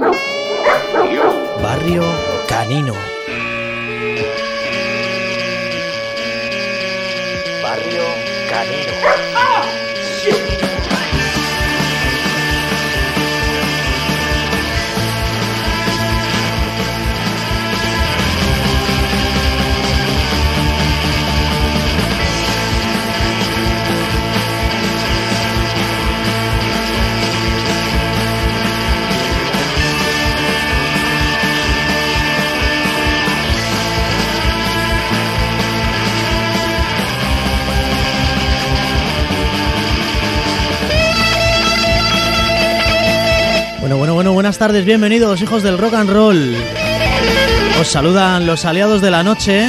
Barrio Canino. Barrio Canino. Bueno, buenas tardes, bienvenidos, hijos del rock and roll. Os saludan los aliados de la noche,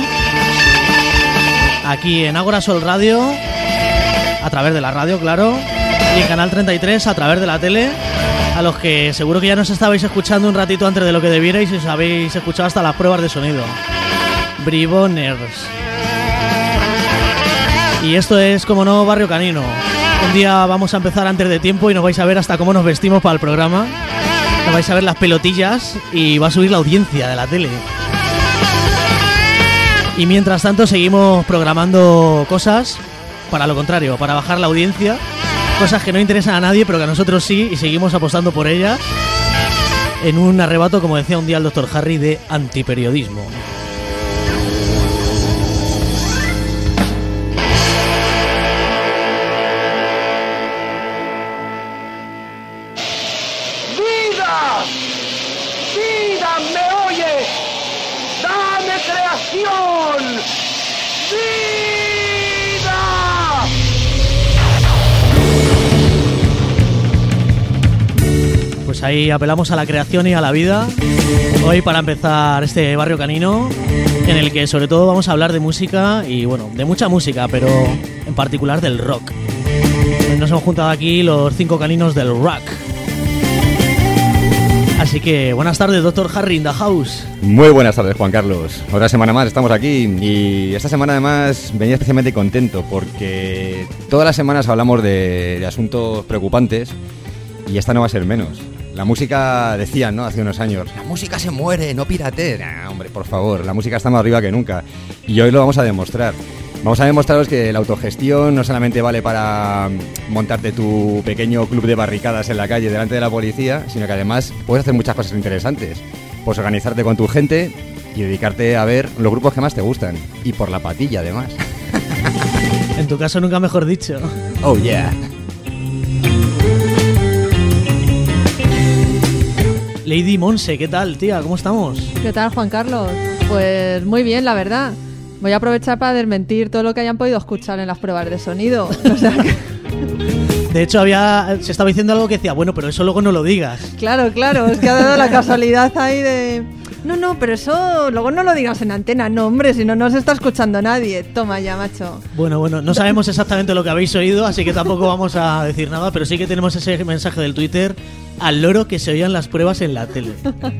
aquí en Ágora Sol Radio, a través de la radio, claro, y en Canal 33 a través de la tele, a los que seguro que ya nos estabais escuchando un ratito antes de lo que debierais y os habéis escuchado hasta las pruebas de sonido. Briboners. Y esto es, como no, Barrio Canino. Un día vamos a empezar antes de tiempo y nos vais a ver hasta cómo nos vestimos para el programa. Nos vais a ver las pelotillas y va a subir la audiencia de la tele. Y mientras tanto seguimos programando cosas para lo contrario, para bajar la audiencia. Cosas que no interesan a nadie, pero que a nosotros sí, y seguimos apostando por ellas. En un arrebato, como decía un día el Dr. Harry, de antiperiodismo. Pues ahí apelamos a la creación y a la vida. Hoy para empezar este Barrio Canino, en el que sobre todo vamos a hablar de música y bueno, de mucha música, pero en particular del rock. Nos hemos juntado aquí los 5 caninos del rock. Así que buenas tardes, Dr. Harry in the house. Muy buenas tardes, Juan Carlos. Otra semana más estamos aquí y esta semana además venía especialmente contento porque todas las semanas hablamos de asuntos preocupantes y esta no va a ser menos. La música, decían, ¿no?, hace unos años, la música se muere, no piratee. Nah, hombre, por favor, la música está más arriba que nunca y hoy lo vamos a demostrar. Vamos a demostraros que la autogestión no solamente vale para montarte tu pequeño club de barricadas en la calle delante de la policía, sino que además puedes hacer muchas cosas interesantes. Puedes organizarte con tu gente y dedicarte a ver los grupos que más te gustan. Y por la patilla, además. En tu caso, nunca mejor dicho. Oh, yeah. Lady Monse, ¿qué tal, tía? ¿Cómo estamos? ¿Qué tal, Juan Carlos? Pues muy bien, la verdad. Voy a aprovechar para desmentir todo lo que hayan podido escuchar en las pruebas de sonido. O sea que... De hecho, se estaba diciendo algo que decía, bueno, pero eso luego no lo digas. Claro, es que ha dado la casualidad ahí de... No, pero eso luego no lo digas en antena. No, hombre, si no, no se está escuchando nadie. Toma ya, macho. Bueno, no sabemos exactamente lo que habéis oído, así que tampoco vamos a decir nada, pero sí que tenemos ese mensaje del Twitter al loro que se oían las pruebas en la tele.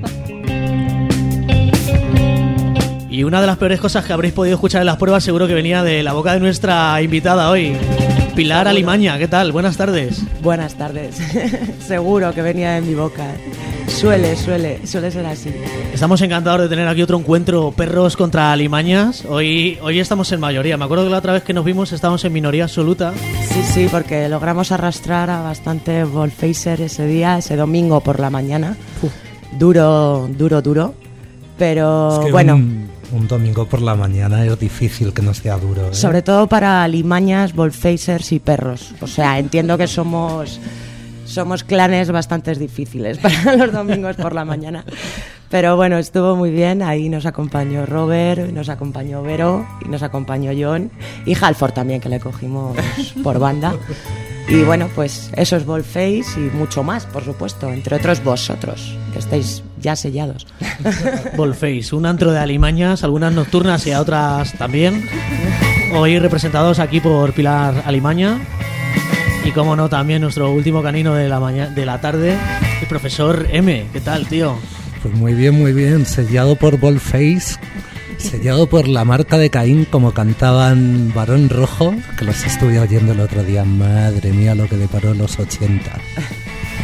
Y una de las peores cosas que habréis podido escuchar en las pruebas seguro que venía de la boca de nuestra invitada hoy, Pilar Alimaña. ¿Qué tal? Buenas tardes. Buenas tardes. Seguro que venía de mi boca. Suele ser así. Estamos encantados de tener aquí otro encuentro perros contra alimañas. Hoy estamos en mayoría. Me acuerdo que la otra vez que nos vimos estábamos en minoría absoluta. Sí, porque logramos arrastrar a bastante Volfacer ese domingo por la mañana. Duro. Pero es que bueno... Un domingo por la mañana es difícil que no sea duro, ¿eh? Sobre todo para alimañas, Volfacers y perros. O sea, entiendo que somos clanes bastante difíciles para los domingos por la mañana. Pero bueno, estuvo muy bien. Ahí nos acompañó Robert, nos acompañó Vero y nos acompañó John. Y Halford también, que le cogimos por banda. Y bueno, pues eso es Volface y mucho más, por supuesto. Entre otros vosotros, que estáis ya sellados. Volface, un antro de alimañas, algunas nocturnas y a otras también. Hoy representados aquí por Pilar Alimaña. Y como no, también nuestro último canino de la tarde, el profesor M. ¿Qué tal, tío? Pues muy bien, sellado por Volface, sellado por la marca de Caín, como cantaban Barón Rojo, que los estuve oyendo el otro día. Madre mía, lo que deparó los 80.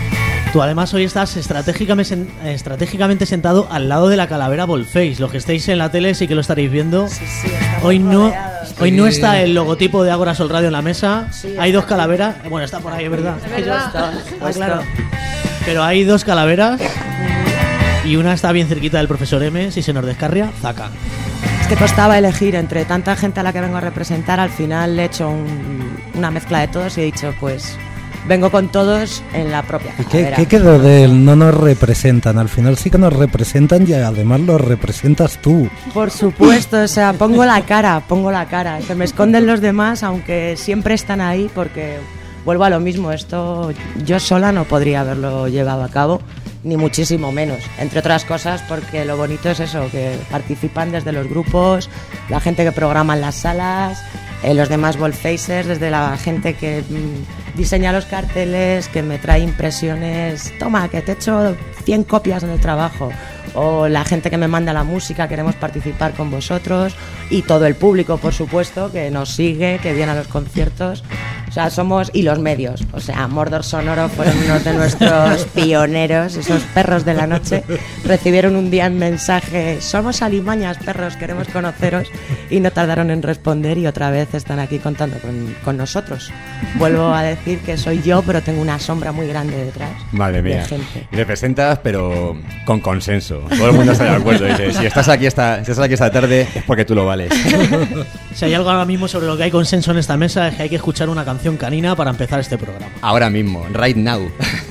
Tú además hoy estás estratégicamente sentado al lado de la calavera Volface. Los que estéis en la tele sí que lo estaréis viendo. Sí, estamos Hoy no, rodeados. hoy no está el logotipo de Agora Sol Radio en la mesa. Sí, Hay dos calaveras. Bueno, está por ahí, es verdad. Es verdad. Ah, claro. Pero hay dos calaveras y una está bien cerquita del profesor M. Si se nos descarria, zaca. Es que costaba elegir entre tanta gente a la que vengo a representar. Al final he hecho una mezcla de todos y he dicho, pues vengo con todos en la propia ¿Y calavera. qué quedó del no nos representan? Al final sí que nos representan y además los representas tú. Por supuesto, o sea, pongo la cara. Se me esconden los demás, aunque siempre están ahí, porque vuelvo a lo mismo. Esto yo sola no podría haberlo llevado a cabo, ni muchísimo menos. Entre otras cosas, porque lo bonito es eso, que participan desde los grupos, la gente que programa en las salas, los demás Volfacers, desde la gente que diseña los carteles, que me trae impresiones, toma, que te he hecho 100 copias en el trabajo, o la gente que me manda la música, queremos participar con vosotros, y todo el público, por supuesto, que nos sigue, que viene a los conciertos. O sea, somos, y los medios, o sea, Mordor Sonoro fueron unos de nuestros pioneros, esos perros de la noche, recibieron un día un mensaje, somos alimañas, perros, queremos conoceros, y no tardaron en responder y otra vez están aquí contando con nosotros. Vuelvo a decir que soy yo, pero tengo una sombra muy grande detrás. Madre mía. De gente. Representas, pero con consenso. Todo el mundo está de acuerdo. Dice, si estás aquí esta tarde es porque tú lo vales. Si hay algo ahora mismo sobre lo que hay consenso en esta mesa es que hay que escuchar una canción canina para empezar este programa. Ahora mismo, right now.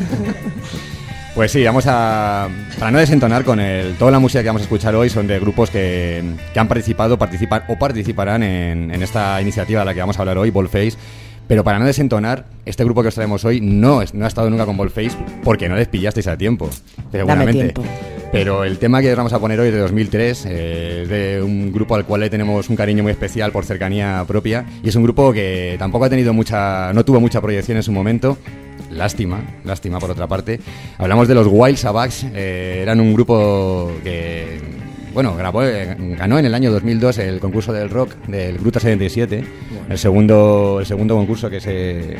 Pues sí, vamos a... Para no desentonar con toda la música que vamos a escuchar hoy son de grupos que han participado, participan o participarán en esta iniciativa de la que vamos a hablar hoy, Volface. Pero para no desentonar, este grupo que os traemos hoy no ha estado nunca con Volface porque no les pillasteis a tiempo, seguramente. Dame tiempo. Pero el tema que os vamos a poner hoy es de 2003, es de un grupo al cual le tenemos un cariño muy especial por cercanía propia, y es un grupo que tampoco ha tenido no tuvo mucha proyección en su momento. Lástima por otra parte. Hablamos de los Wild Savage, eran un grupo que, bueno, ganó en el año 2002 el concurso del rock del Gruta 77, el segundo concurso que se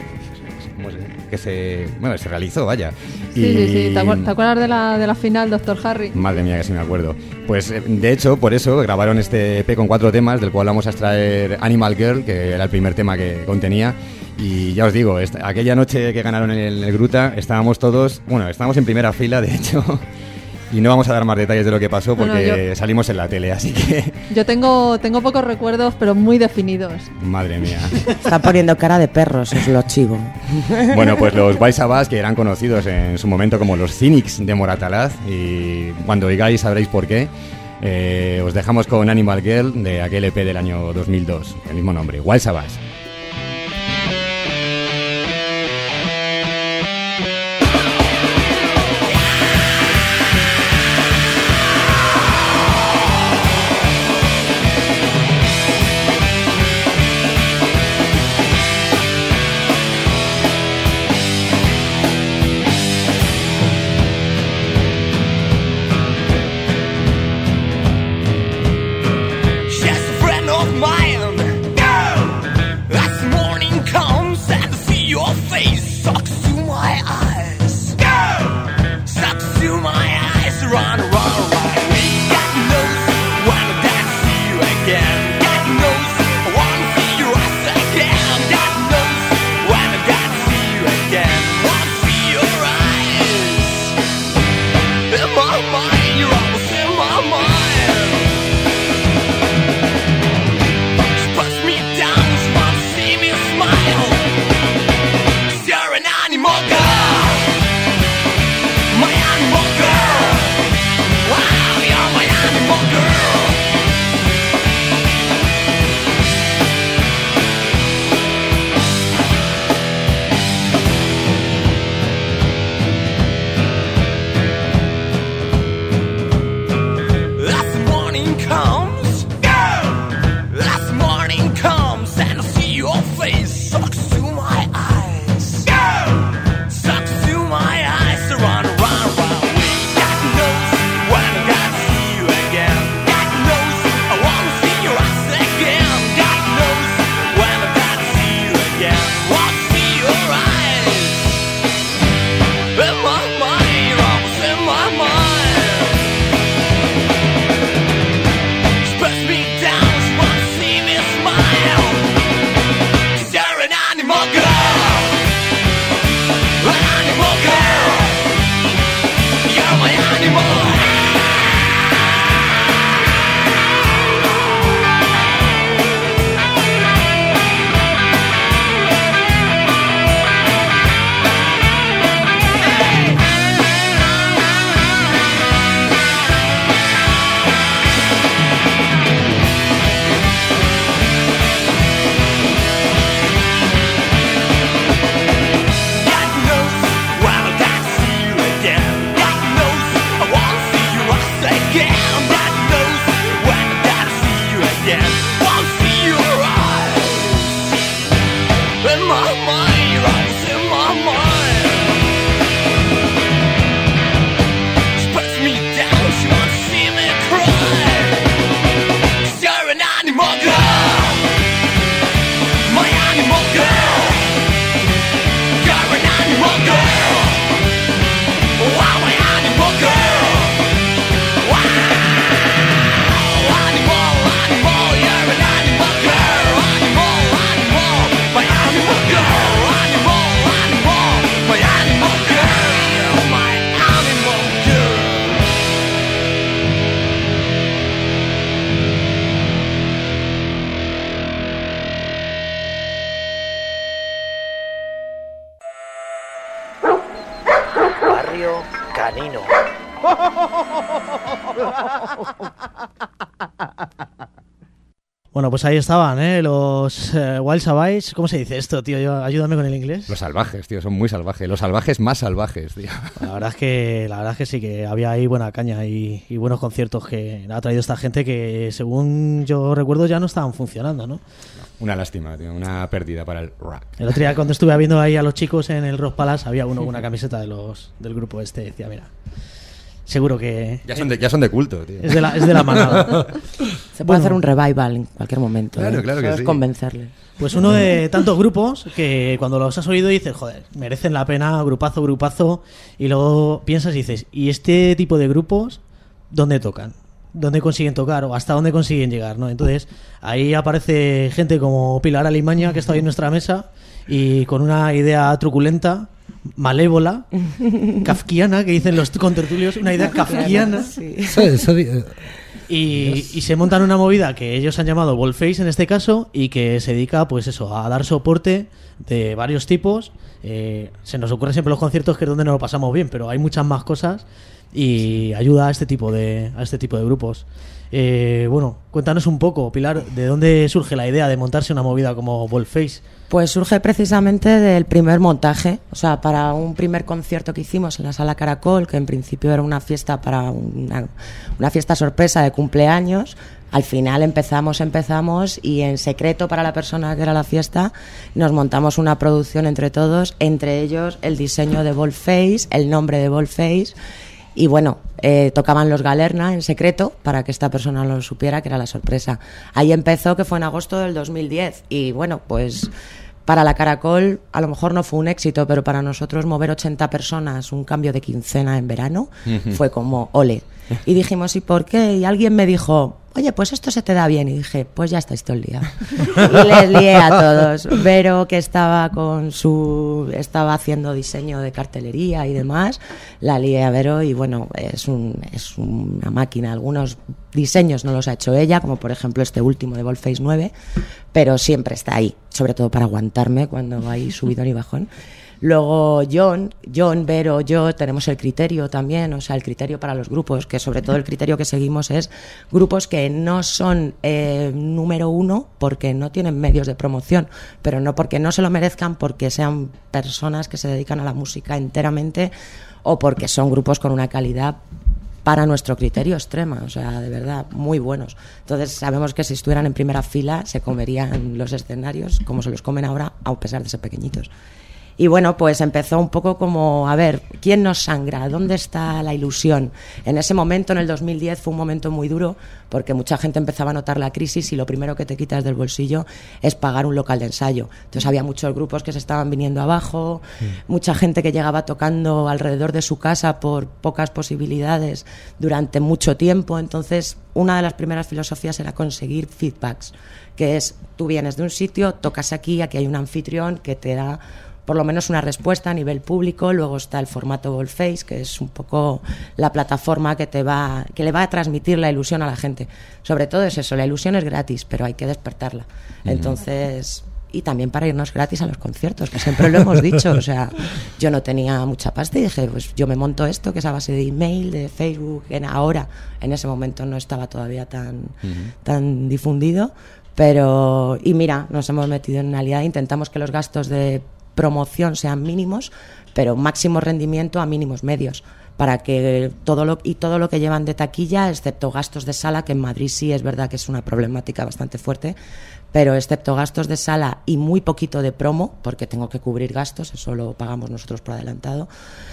realizó, vaya. Sí. ¿Te acuerdas de la final, Dr. Harry? Madre mía, que sí me acuerdo. Pues de hecho, por eso grabaron este EP con 4 temas, del cual vamos a extraer Animal Girl, que era el primer tema que contenía. Y ya os digo, aquella noche que ganaron en el Gruta, estábamos en primera fila, de hecho. Y no vamos a dar más detalles de lo que pasó porque salimos en la tele, así que... Yo tengo pocos recuerdos, pero muy definidos. Madre mía. Están poniendo cara de perros, os lo chivo. Bueno, pues los Wild Savage, que eran conocidos en su momento como los Cynics de Moratalaz, y cuando oigáis sabréis por qué. Os dejamos con Animal Girl de aquel EP del año 2002, el mismo nombre, Wild Savage. She's a friend of mine. Canino. Bueno, pues ahí estaban, los Wild Savage. ¿Cómo se dice esto, tío? Ayúdame con el inglés. Los salvajes, tío, son muy salvajes. Los salvajes más salvajes, tío. La verdad es que sí, que había ahí buena caña y buenos conciertos que ha traído esta gente que, según yo recuerdo, ya no estaban funcionando, ¿no? Una lástima, tío, una pérdida para el rock. El otro día, cuando estuve viendo ahí a los chicos en el Rock Palace, había uno con una camiseta del grupo este. Decía, mira, seguro que... Ya son de culto, tío. Es de la manada. Se puede hacer un revival en cualquier momento. Claro, claro que solo sí. es convencerle. Pues uno de tantos grupos que cuando los has oído dices, joder, merecen la pena, grupazo, y luego piensas y dices, ¿y este tipo de grupos dónde tocan? ¿Dónde consiguen tocar? ¿O hasta dónde consiguen llegar? ¿No? Entonces, ahí aparece gente como Pilar Alimaña, que está hoy en nuestra mesa, y con una idea truculenta, malévola, kafkiana, que dicen los contertulios, una idea kafkiana. Sí. Y se montan una movida que ellos han llamado Volface en este caso, y que se dedica, pues eso, a dar soporte de varios tipos. Se nos ocurre siempre los conciertos que es donde nos lo pasamos bien, pero hay muchas más cosas y ayuda a este tipo de grupos. Bueno, cuéntanos un poco, Pilar, ¿de dónde surge la idea de montarse una movida como Volface? Pues surge precisamente del primer montaje, o sea, para un primer concierto que hicimos en la Sala Caracol, que en principio era una fiesta para una fiesta sorpresa de cumpleaños. Al final empezamos y en secreto para la persona que era la fiesta nos montamos una producción entre todos, entre ellos el diseño de Volface, el nombre de Volface. Y bueno, tocaban los Galerna en secreto para que esta persona lo supiera, que era la sorpresa. Ahí empezó, que fue en agosto del 2010. Y bueno, pues para la Caracol a lo mejor no fue un éxito, pero para nosotros mover 80 personas, un cambio de quincena en verano, fue como ole. Y dijimos, ¿y por qué? Y alguien me dijo, oye, pues esto se te da bien. Y dije, pues ya estáis todo el día. Y les lié a todos. Vero, que estaba haciendo diseño de cartelería y demás, la lié a Vero y bueno, es una máquina. Algunos diseños no los ha hecho ella, como por ejemplo este último de Volface 9, pero siempre está ahí, sobre todo para aguantarme cuando hay subidón y bajón. Luego John, Vero, yo tenemos el criterio también, o sea, el criterio para los grupos, que sobre todo el criterio que seguimos es grupos que no son número uno porque no tienen medios de promoción, pero no porque no se lo merezcan, porque sean personas que se dedican a la música enteramente o porque son grupos con una calidad para nuestro criterio extrema, o sea, de verdad, muy buenos. Entonces sabemos que si estuvieran en primera fila se comerían los escenarios como se los comen ahora, a pesar de ser pequeñitos. Y bueno, pues empezó un poco como, a ver, ¿quién nos sangra? ¿Dónde está la ilusión? En ese momento, en el 2010, fue un momento muy duro porque mucha gente empezaba a notar la crisis y lo primero que te quitas del bolsillo es pagar un local de ensayo. Entonces había muchos grupos que se estaban viniendo abajo, mucha gente que llegaba tocando alrededor de su casa por pocas posibilidades durante mucho tiempo. Entonces, una de las primeras filosofías era conseguir feedbacks, que es, tú vienes de un sitio, tocas aquí hay un anfitrión que te da por lo menos una respuesta a nivel público. Luego está el formato Volface, que es un poco la plataforma que le va a transmitir la ilusión a la gente. Sobre todo es eso, la ilusión es gratis, pero hay que despertarla. Entonces, y también para irnos gratis a los conciertos, que siempre lo hemos dicho. O sea, yo no tenía mucha pasta y dije, pues yo me monto esto, que es a base de email, de Facebook, ahora, en ese momento no estaba todavía tan difundido, pero, y mira, nos hemos metido en una alianza, intentamos que los gastos de promoción sean mínimos, pero máximo rendimiento a mínimos medios, para que todo lo que llevan de taquilla, excepto gastos de sala, que en Madrid sí es verdad que es una problemática bastante fuerte, pero excepto gastos de sala y muy poquito de promo, porque tengo que cubrir gastos, eso lo pagamos nosotros por adelantado,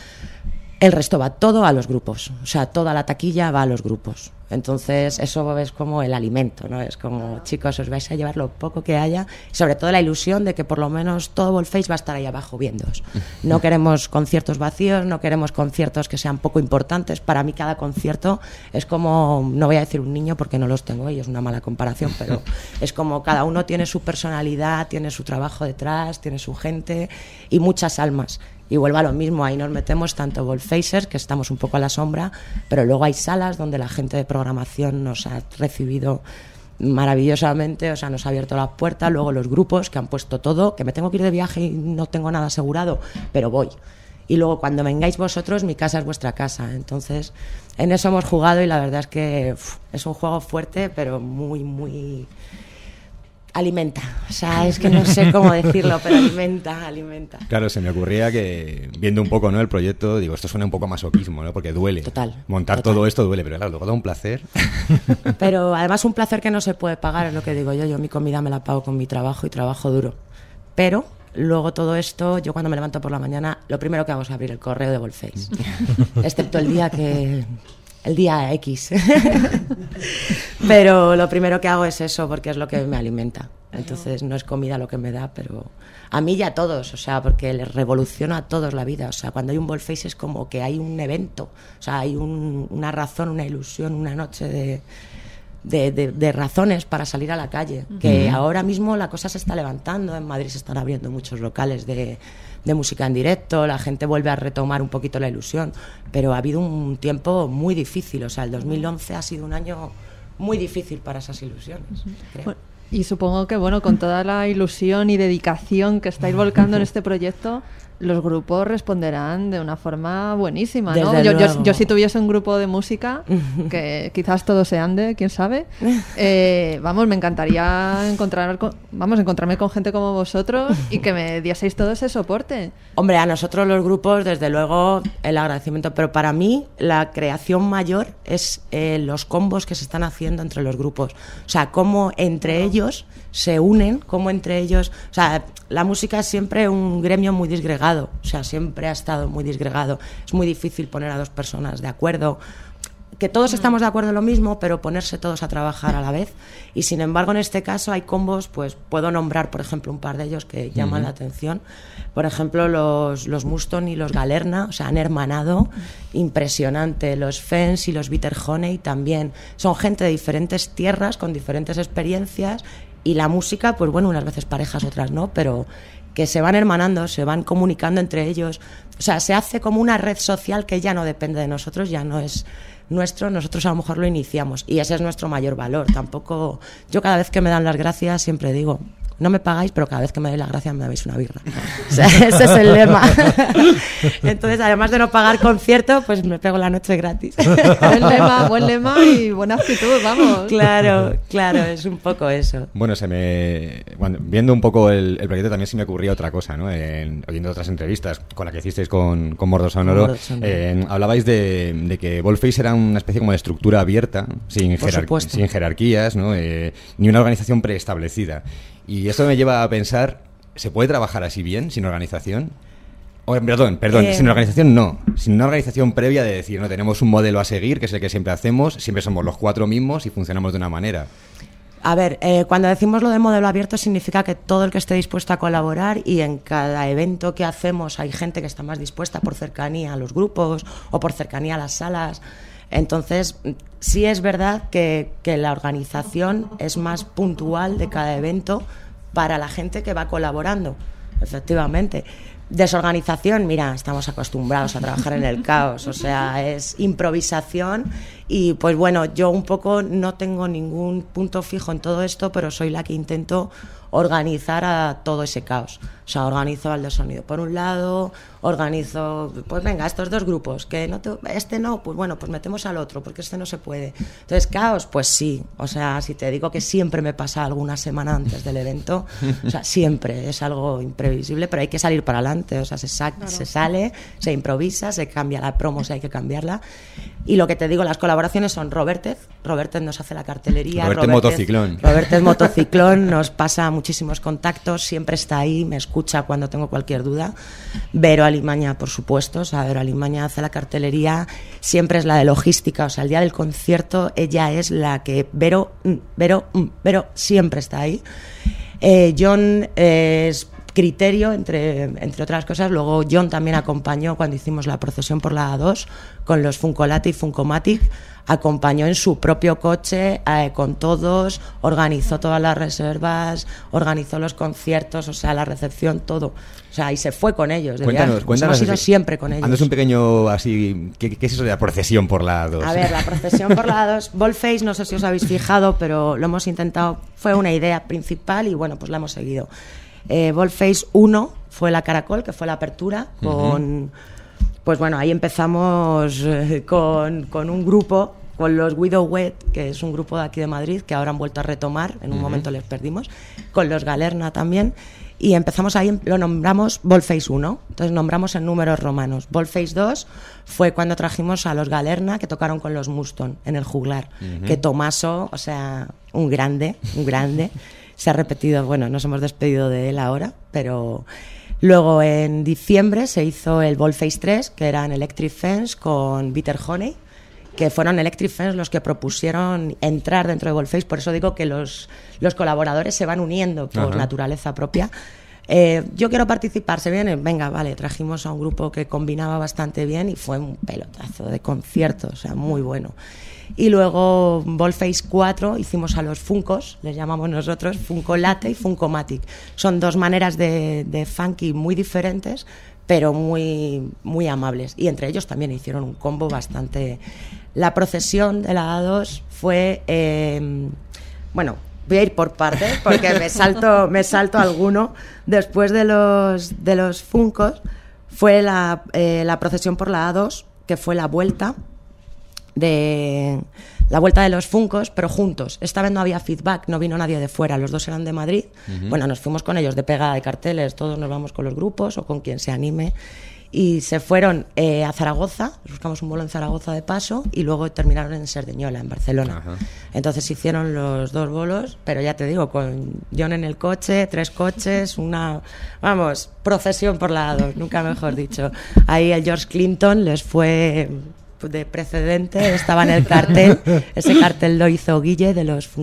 el resto va todo a los grupos, o sea, toda la taquilla va a los grupos. Entonces eso es como el alimento, ¿no? Es como, chicos, os vais a llevar lo poco que haya, y sobre todo la ilusión de que por lo menos todo Volface va a estar ahí abajo viéndoos. No queremos conciertos vacíos, no queremos conciertos que sean poco importantes. Para mí cada concierto es como, no voy a decir un niño porque no los tengo y es una mala comparación, pero es como cada uno tiene su personalidad, tiene su trabajo detrás, tiene su gente y muchas almas. Y vuelvo a lo mismo, ahí nos metemos tanto Volfacers, que estamos un poco a la sombra, pero luego hay salas donde la gente de programación nos ha recibido maravillosamente, o sea, nos ha abierto las puertas, luego los grupos que han puesto todo, que me tengo que ir de viaje y no tengo nada asegurado, pero voy. y luego cuando vengáis vosotros, mi casa es vuestra casa. Entonces, en eso hemos jugado y la verdad es que es un juego fuerte, pero muy, muy... alimenta, o sea, es que no sé cómo decirlo, pero alimenta. Claro, se me ocurría que, viendo un poco, ¿no?, el proyecto, digo, esto suena un poco a masoquismo, ¿no?, porque duele. Total. Montar todo esto duele, pero claro, luego da un placer. Pero además un placer que no se puede pagar, es lo que digo yo mi comida me la pago con mi trabajo y trabajo duro. Pero luego todo esto, yo cuando me levanto por la mañana, lo primero que hago es abrir el correo de Volface, excepto el día X. Pero lo primero que hago es eso, porque es lo que me alimenta. Entonces no es comida lo que me da, pero a mí y a todos, o sea, porque les revoluciona a todos la vida. O sea, cuando hay un Volface es como que hay un evento, o sea, hay una razón, una ilusión, una noche de razones para salir a la calle. Que ahora mismo la cosa se está levantando, en Madrid se están abriendo muchos locales de música en directo, la gente vuelve a retomar un poquito la ilusión, pero ha habido un tiempo muy difícil, o sea, el 2011 ha sido un año muy difícil para esas ilusiones, creo. Bueno, y supongo que, bueno, con toda la ilusión y dedicación que estáis volcando en este proyecto, los grupos responderán de una forma buenísima, ¿no? Yo si tuviese un grupo de música, que quizás todo se ande, quién sabe, me encantaría encontrarme con gente como vosotros y que me dieseis todo ese soporte. Hombre, a nosotros los grupos, desde luego, el agradecimiento, pero para mí la creación mayor es los combos que se están haciendo entre los grupos, o sea, cómo entre ellos se unen, cómo entre ellos, o sea, la música es siempre un gremio muy disgregado, o sea, siempre ha estado muy disgregado, es muy difícil poner a dos personas de acuerdo, que todos estamos de acuerdo en lo mismo, pero ponerse todos a trabajar a la vez, y sin embargo en este caso hay combos, pues puedo nombrar por ejemplo un par de ellos que llaman la atención, por ejemplo los Muston y los Galerna, o sea, han hermanado impresionante, los Fens y los Bitter Honey también, son gente de diferentes tierras, con diferentes experiencias, y la música, pues bueno, unas veces parejas, otras no, pero que se van hermanando, se van comunicando entre ellos, o sea, se hace como una red social que ya no depende de nosotros, ya no es nuestro, nosotros a lo mejor lo iniciamos y ese es nuestro mayor valor. Tampoco, yo cada vez que me dan las gracias siempre digo, no me pagáis, pero cada vez que me doy las gracias me dais una birra. O sea, ese es el lema. Entonces, además de no pagar concierto, pues me pego la noche gratis. Buen lema y buena actitud, vamos. Claro, es un poco eso. Bueno, viendo un poco el proyecto también se me ocurría otra cosa, ¿no? Oyendo otras entrevistas con la que hicisteis con Mordo Sonoro, hablabais de que Volface era una especie como de estructura abierta, sin jerarquías, ¿no? Ni una organización preestablecida. Y esto me lleva a pensar, ¿se puede trabajar así bien, sin organización? Perdón, sin organización no, sin una organización previa de decir, no, tenemos un modelo a seguir, que es el que siempre hacemos, siempre somos los cuatro mismos y funcionamos de una manera. A ver, cuando decimos lo de modelo abierto significa que todo el que esté dispuesto a colaborar, y en cada evento que hacemos hay gente que está más dispuesta por cercanía a los grupos o por cercanía a las salas. Entonces, sí es verdad que la organización es más puntual de cada evento para la gente que va colaborando, efectivamente. Desorganización, mira, estamos acostumbrados a trabajar en el caos, o sea, es improvisación y pues bueno, yo un poco no tengo ningún punto fijo en todo esto, pero soy la que intento organizar a todo ese caos. O sea, organizo al de sonido por un lado, organizo, pues venga, estos dos grupos, que este no, pues bueno, pues metemos al otro, porque este no se puede. Entonces, caos, pues sí. O sea, si te digo que siempre me pasa alguna semana antes del evento, o sea, siempre es algo imprevisible, pero hay que salir para adelante. O sea, se sale, se improvisa, se cambia la promo si hay que cambiarla. Y lo que te digo, las colaboraciones son Robertez nos hace la cartelería. Robertez Motociclón. Robertez Motociclón nos pasa muchísimos contactos, siempre está ahí, me escucha cuando tengo cualquier duda. Vero Alimaña, por supuesto, o sea, Vero Alimaña hace la cartelería, siempre es la de logística, o sea, el día del concierto ella es la que Vero siempre está ahí. John es criterio, entre otras cosas. Luego John también acompañó cuando hicimos la procesión por la A2 con los Funcolati y Funcomatic, acompañó en su propio coche con todos, organizó todas las reservas, organizó los conciertos, o sea, la recepción, todo. O sea, y se fue con ellos. Cuéntanos, hemos ido siempre con ellos. Haznos un pequeño así, ¿qué es eso de la procesión por la A2? A ver, la procesión por la A2, Volface, no sé si os habéis fijado, pero lo hemos intentado, fue una idea principal y bueno, pues la hemos seguido. Volface 1 fue la Caracol, que fue la apertura, con... Pues bueno, ahí empezamos con un grupo, con los Widow Wet, que es un grupo de aquí de Madrid, que ahora han vuelto a retomar, en un momento les perdimos, con los Galerna también, y empezamos ahí, lo nombramos Volface 1, entonces nombramos en números romanos. Volface 2 fue cuando trajimos a los Galerna, que tocaron con los Muston en el Juglar, que Tomaso, o sea, un grande, se ha repetido, bueno, nos hemos despedido de él ahora, pero... Luego en diciembre se hizo el Volface 3, que eran Electric Fence con Bitter Honey, que fueron Electric Fence los que propusieron entrar dentro de Volface, por eso digo que los colaboradores se van uniendo por naturaleza propia. Yo quiero participar, ¿se viene? Venga, vale, trajimos a un grupo que combinaba bastante bien y fue un pelotazo de concierto, o sea, muy bueno. Y luego Volface 4 hicimos a los Funkos, les llamamos nosotros, Funko Latte y Funko Matic. Son dos maneras de funky muy diferentes, pero muy, muy amables. Y entre ellos también hicieron un combo bastante... La procesión de la A2 fue... bueno, voy a ir por partes porque me salto alguno. Después de los Funkos fue la procesión por la A2, que fue la vuelta de los Funkos, pero juntos. Esta vez no había feedback, no vino nadie de fuera, los dos eran de Madrid. Bueno, nos fuimos con ellos de pegada de carteles, todos nos vamos con los grupos o con quien se anime, y se fueron a Zaragoza, buscamos un vuelo en Zaragoza de paso, y luego terminaron en Cerdeñola, en Barcelona. Entonces hicieron los dos bolos, pero ya te digo, con John en el coche, 3 coches, procesión por la A2, nunca mejor dicho. Ahí el George Clinton les fue... de precedente, estaba en el cartel. Ese cartel lo hizo Guille de los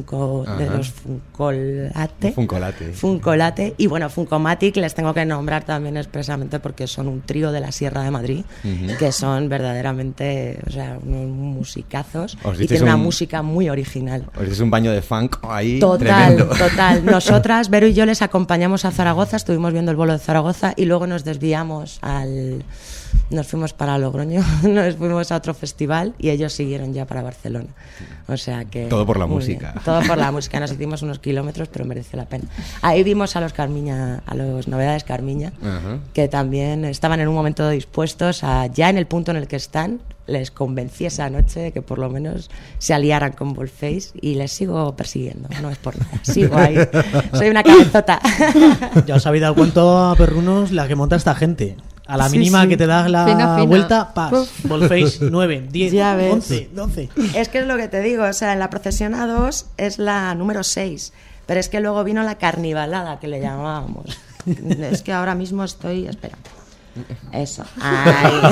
Funkolate. Y bueno, Funkomatic les tengo que nombrar también expresamente porque son un trío de la Sierra de Madrid, que son verdaderamente, o sea, unos musicazos y tienen una música muy original. Es un baño de funk ahí tremendo. Total. Nosotras, Vero y yo, les acompañamos a Zaragoza, estuvimos viendo el bolo de Zaragoza y luego nos desviamos nos fuimos para Logroño, nos fuimos a otro festival y ellos siguieron ya para Barcelona. O sea que... Todo por la música. Bien. Todo por la música. Nos hicimos unos kilómetros, pero mereció la pena. Ahí vimos a los Novedades Carmiña, que también estaban en un momento dispuestos a, ya en el punto en el que están, les convencí esa noche de que por lo menos se aliaran con Volface y les sigo persiguiendo, no es por nada, sigo ahí, soy una cabezota. Ya os habéis dado cuenta, perrunos, la que monta esta gente. A la mínima que te das la fina. Vuelta, Volface 9, 10, 11, 12. Es que es lo que te digo, o sea, en la procesión A2 es la número 6, pero es que luego vino la carnivalada, que le llamábamos. Es que ahora mismo estoy... Espera. Eso. Ay.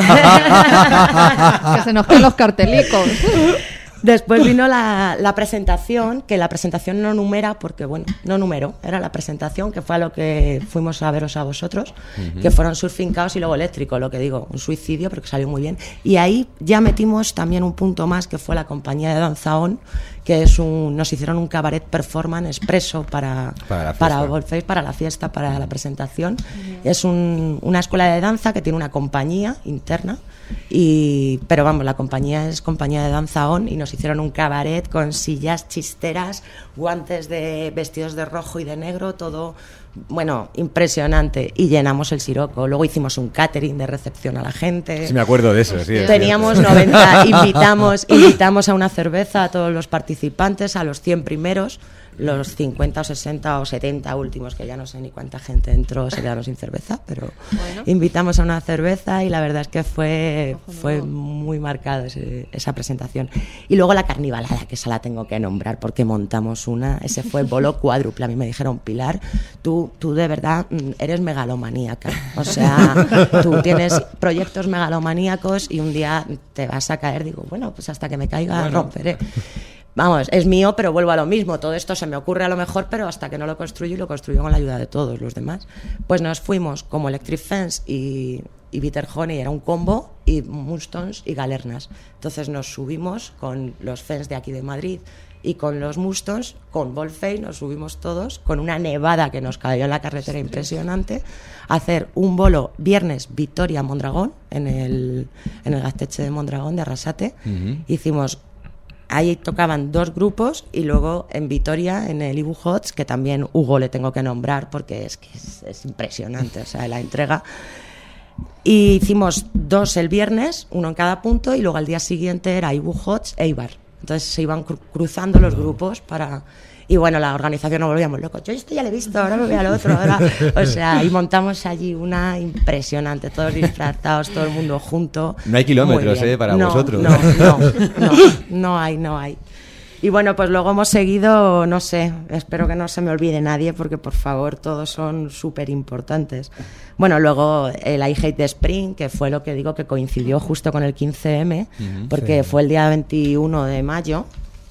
Que se nos caen los cartelicos. Después vino la presentación, que la presentación no numera porque, bueno, no numeró, era la presentación, que fue a lo que fuimos a veros a vosotros, que fueron Surfing Chaos y luego Eléctrico, lo que digo, un suicidio, pero que salió muy bien. Y ahí ya metimos también un punto más, que fue la compañía de Danza On, que nos hicieron un cabaret performance expreso para Volface, para la fiesta, para la presentación. Es una escuela de danza que tiene una compañía interna, pero vamos, la compañía es compañía de Danza On y nos hicieron un cabaret con sillas chisteras, vestidos de rojo y de negro, todo, bueno, impresionante, y llenamos el Siroco. Luego hicimos un catering de recepción a la gente. Sí, me acuerdo de eso, sí. Teníamos 90, invitamos a una cerveza a todos los participantes, a los 100 primeros, los 50 o 60 o 70 últimos, que ya no sé ni cuánta gente entró, se quedaron sin cerveza, pero bueno, invitamos a una cerveza y la verdad es que fue muy marcada esa presentación. Y luego la carnivalada, que esa la tengo que nombrar porque montamos ese fue bolo cuádruple. A mí me dijeron, Pilar, tú de verdad eres megalomaníaca, o sea, tú tienes proyectos megalomaníacos y un día te vas a caer. Digo, bueno, pues hasta que me caiga romperé. Vamos, es mío, pero vuelvo a lo mismo. Todo esto se me ocurre a lo mejor, pero hasta que no lo construyo, y lo construyo con la ayuda de todos los demás. Pues nos fuimos como Electric Fence y Bitter Honey, era un combo, y Mustons y Galernas. Entonces nos subimos con los Fence de aquí de Madrid y con los Mustons, con Volface, nos subimos todos, con una nevada que nos cayó en la carretera impresionante, a hacer un bolo viernes Vitoria-Mondragón, en el Gazteche de Mondragón, de Arrasate. Hicimos ahí tocaban 2 grupos y luego en Vitoria, en el Ibu Hots, que también Hugo le tengo que nombrar porque es que es impresionante, o sea, la entrega. Y hicimos 2 el viernes, 1 en cada punto, y luego al día siguiente era Ibu Hots e Eibar. Entonces se iban cruzando los grupos para... Y bueno, la organización nos volvíamos locos. Yo esto ya lo he visto, ahora me voy al otro. Ahora... O sea, y montamos allí una impresionante, todos disfrazados, todo el mundo junto. No hay kilómetros, para vosotros. No hay. Y bueno, pues luego hemos seguido, no sé, espero que no se me olvide nadie, porque por favor, todos son súper importantes. Bueno, luego el I Hate the Spring, que fue lo que digo que coincidió justo con el 15M, porque fue el día 21 de mayo,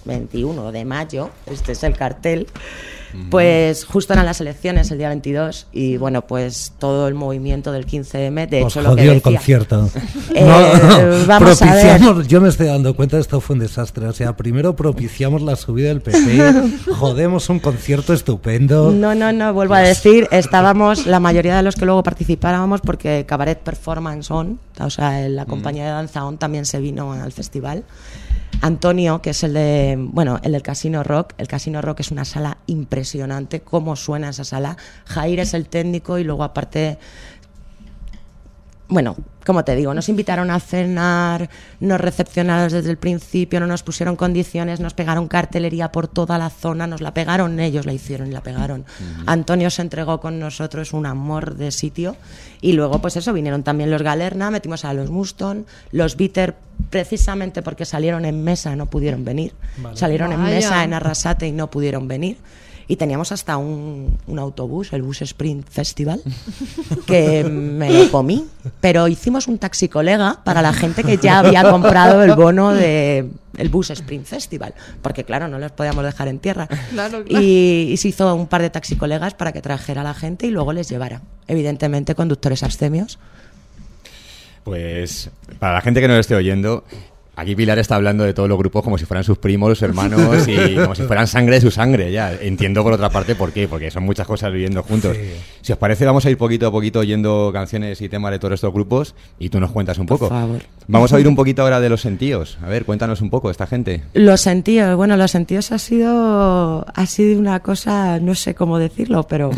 este es el cartel, pues justo eran las elecciones el día 22 y bueno, pues todo el movimiento del 15M, de hecho lo que decía... el concierto. Vamos a ver. Yo me estoy dando cuenta de esto fue un desastre, o sea, primero propiciamos la subida del PP, jodemos un concierto estupendo. No, vuelvo a decir, estábamos, la mayoría de los que luego participábamos, porque Cabaret Performance On, o sea, la compañía de danza On también se vino al festival. Antonio, que es el del Casino Rock. El Casino Rock es una sala impresionante, cómo suena esa sala. Jair es el técnico y luego aparte, bueno, como te digo, nos invitaron a cenar, nos recepcionaron desde el principio, no nos pusieron condiciones, nos pegaron cartelería por toda la zona, nos la pegaron ellos, la hicieron y la pegaron. Antonio se entregó con nosotros, un amor de sitio. Y luego, pues eso, vinieron también los Galerna, metimos a los Muston, los Bitter, precisamente porque salieron en mesa, no pudieron venir. Vale. Salieron en mesa en Arrasate y no pudieron venir. Y teníamos hasta un autobús, el Bus Sprint Festival, que me lo comí. Pero hicimos un taxi colega para la gente que ya había comprado el bono del Bus Sprint Festival. Porque claro, no los podíamos dejar en tierra. Claro. Y se hizo un par de taxi colegas para que trajera a la gente y luego les llevara. Evidentemente conductores abstemios. Pues para la gente que nos esté oyendo... Aquí Pilar está hablando de todos los grupos como si fueran sus primos, sus hermanos y como si fueran sangre de su sangre, ya. Entiendo por otra parte por qué, porque son muchas cosas viviendo juntos. Sí. Si os parece, vamos a ir poquito a poquito oyendo canciones y temas de todos estos grupos y tú nos cuentas un poco. Por favor. Vamos a oír un poquito ahora de Los Sentidos. A ver, cuéntanos un poco esta gente. Los Sentidos, bueno, Los Sentidos ha sido una cosa, no sé cómo decirlo, pero...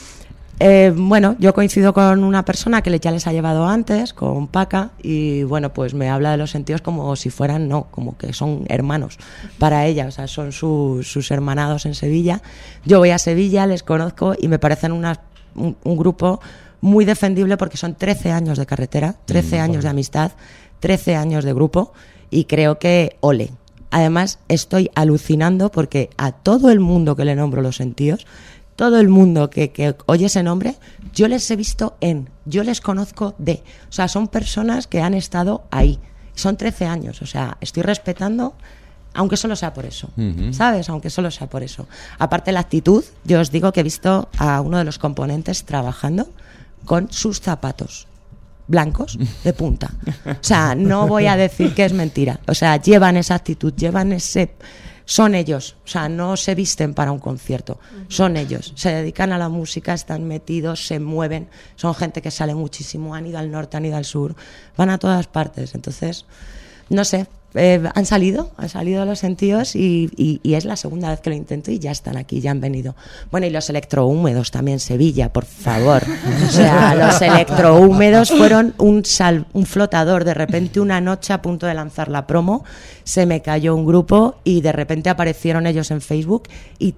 bueno, yo coincido con una persona que ya les ha llevado antes, con Paca, y bueno, pues me habla de Los Sentidos como si fueran, como que son hermanos para ella, o sea, son sus hermanados en Sevilla. Yo voy a Sevilla, les conozco y me parecen un grupo muy defendible porque son 13 años de carretera, 13 años de amistad, 13 años de grupo y creo que ole. Además, estoy alucinando porque a todo el mundo que le nombro Los Sentidos, todo el mundo que oye ese nombre, yo les he visto yo les conozco de. O sea, son personas que han estado ahí. Son 13 años, o sea, estoy respetando, aunque solo sea por eso, ¿sabes? Aunque solo sea por eso. Aparte la actitud, yo os digo que he visto a uno de los componentes trabajando con sus zapatos blancos de punta. O sea, no voy a decir que es mentira. O sea, llevan esa actitud, llevan ese... Son ellos, o sea, no se visten para un concierto, son ellos, se dedican a la música, están metidos, se mueven, son gente que sale muchísimo, han ido al norte, han ido al sur, van a todas partes, entonces, no sé, han salido Los Sentidos y es la segunda vez que lo intento y ya están aquí, ya han venido. Bueno, y los Electrohúmedos también, Sevilla, por favor. O sea, los Electrohúmedos fueron un flotador. De repente una noche a punto de lanzar la promo, se me cayó un grupo y de repente aparecieron ellos en Facebook y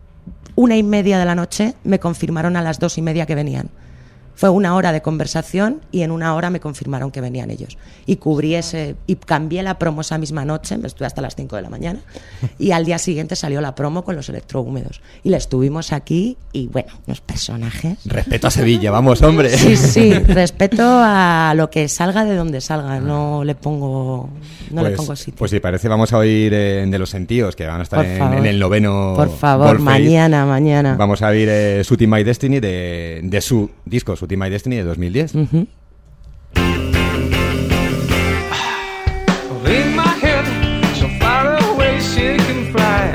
1:30 de la noche me confirmaron a las 2:30 que venían. Fue 1 hora de conversación y en 1 hora me confirmaron que venían ellos. Y y cambié la promo esa misma noche, me estuve hasta las 5 de la mañana, y al día siguiente salió la promo con los Electrohúmedos. Y la estuvimos aquí y, bueno, unos personajes... Respeto a Sevilla, vamos, hombre. Sí, respeto a lo que salga de donde salga, no le pongo sitio. Pues si parece, vamos a oír de Los Sentidos, que van a estar en el 9º... Por favor, mañana. Vamos a oír Shooting My Destiny de su disco Shooting My Destiny de 2010. In my head, so far away she can fly.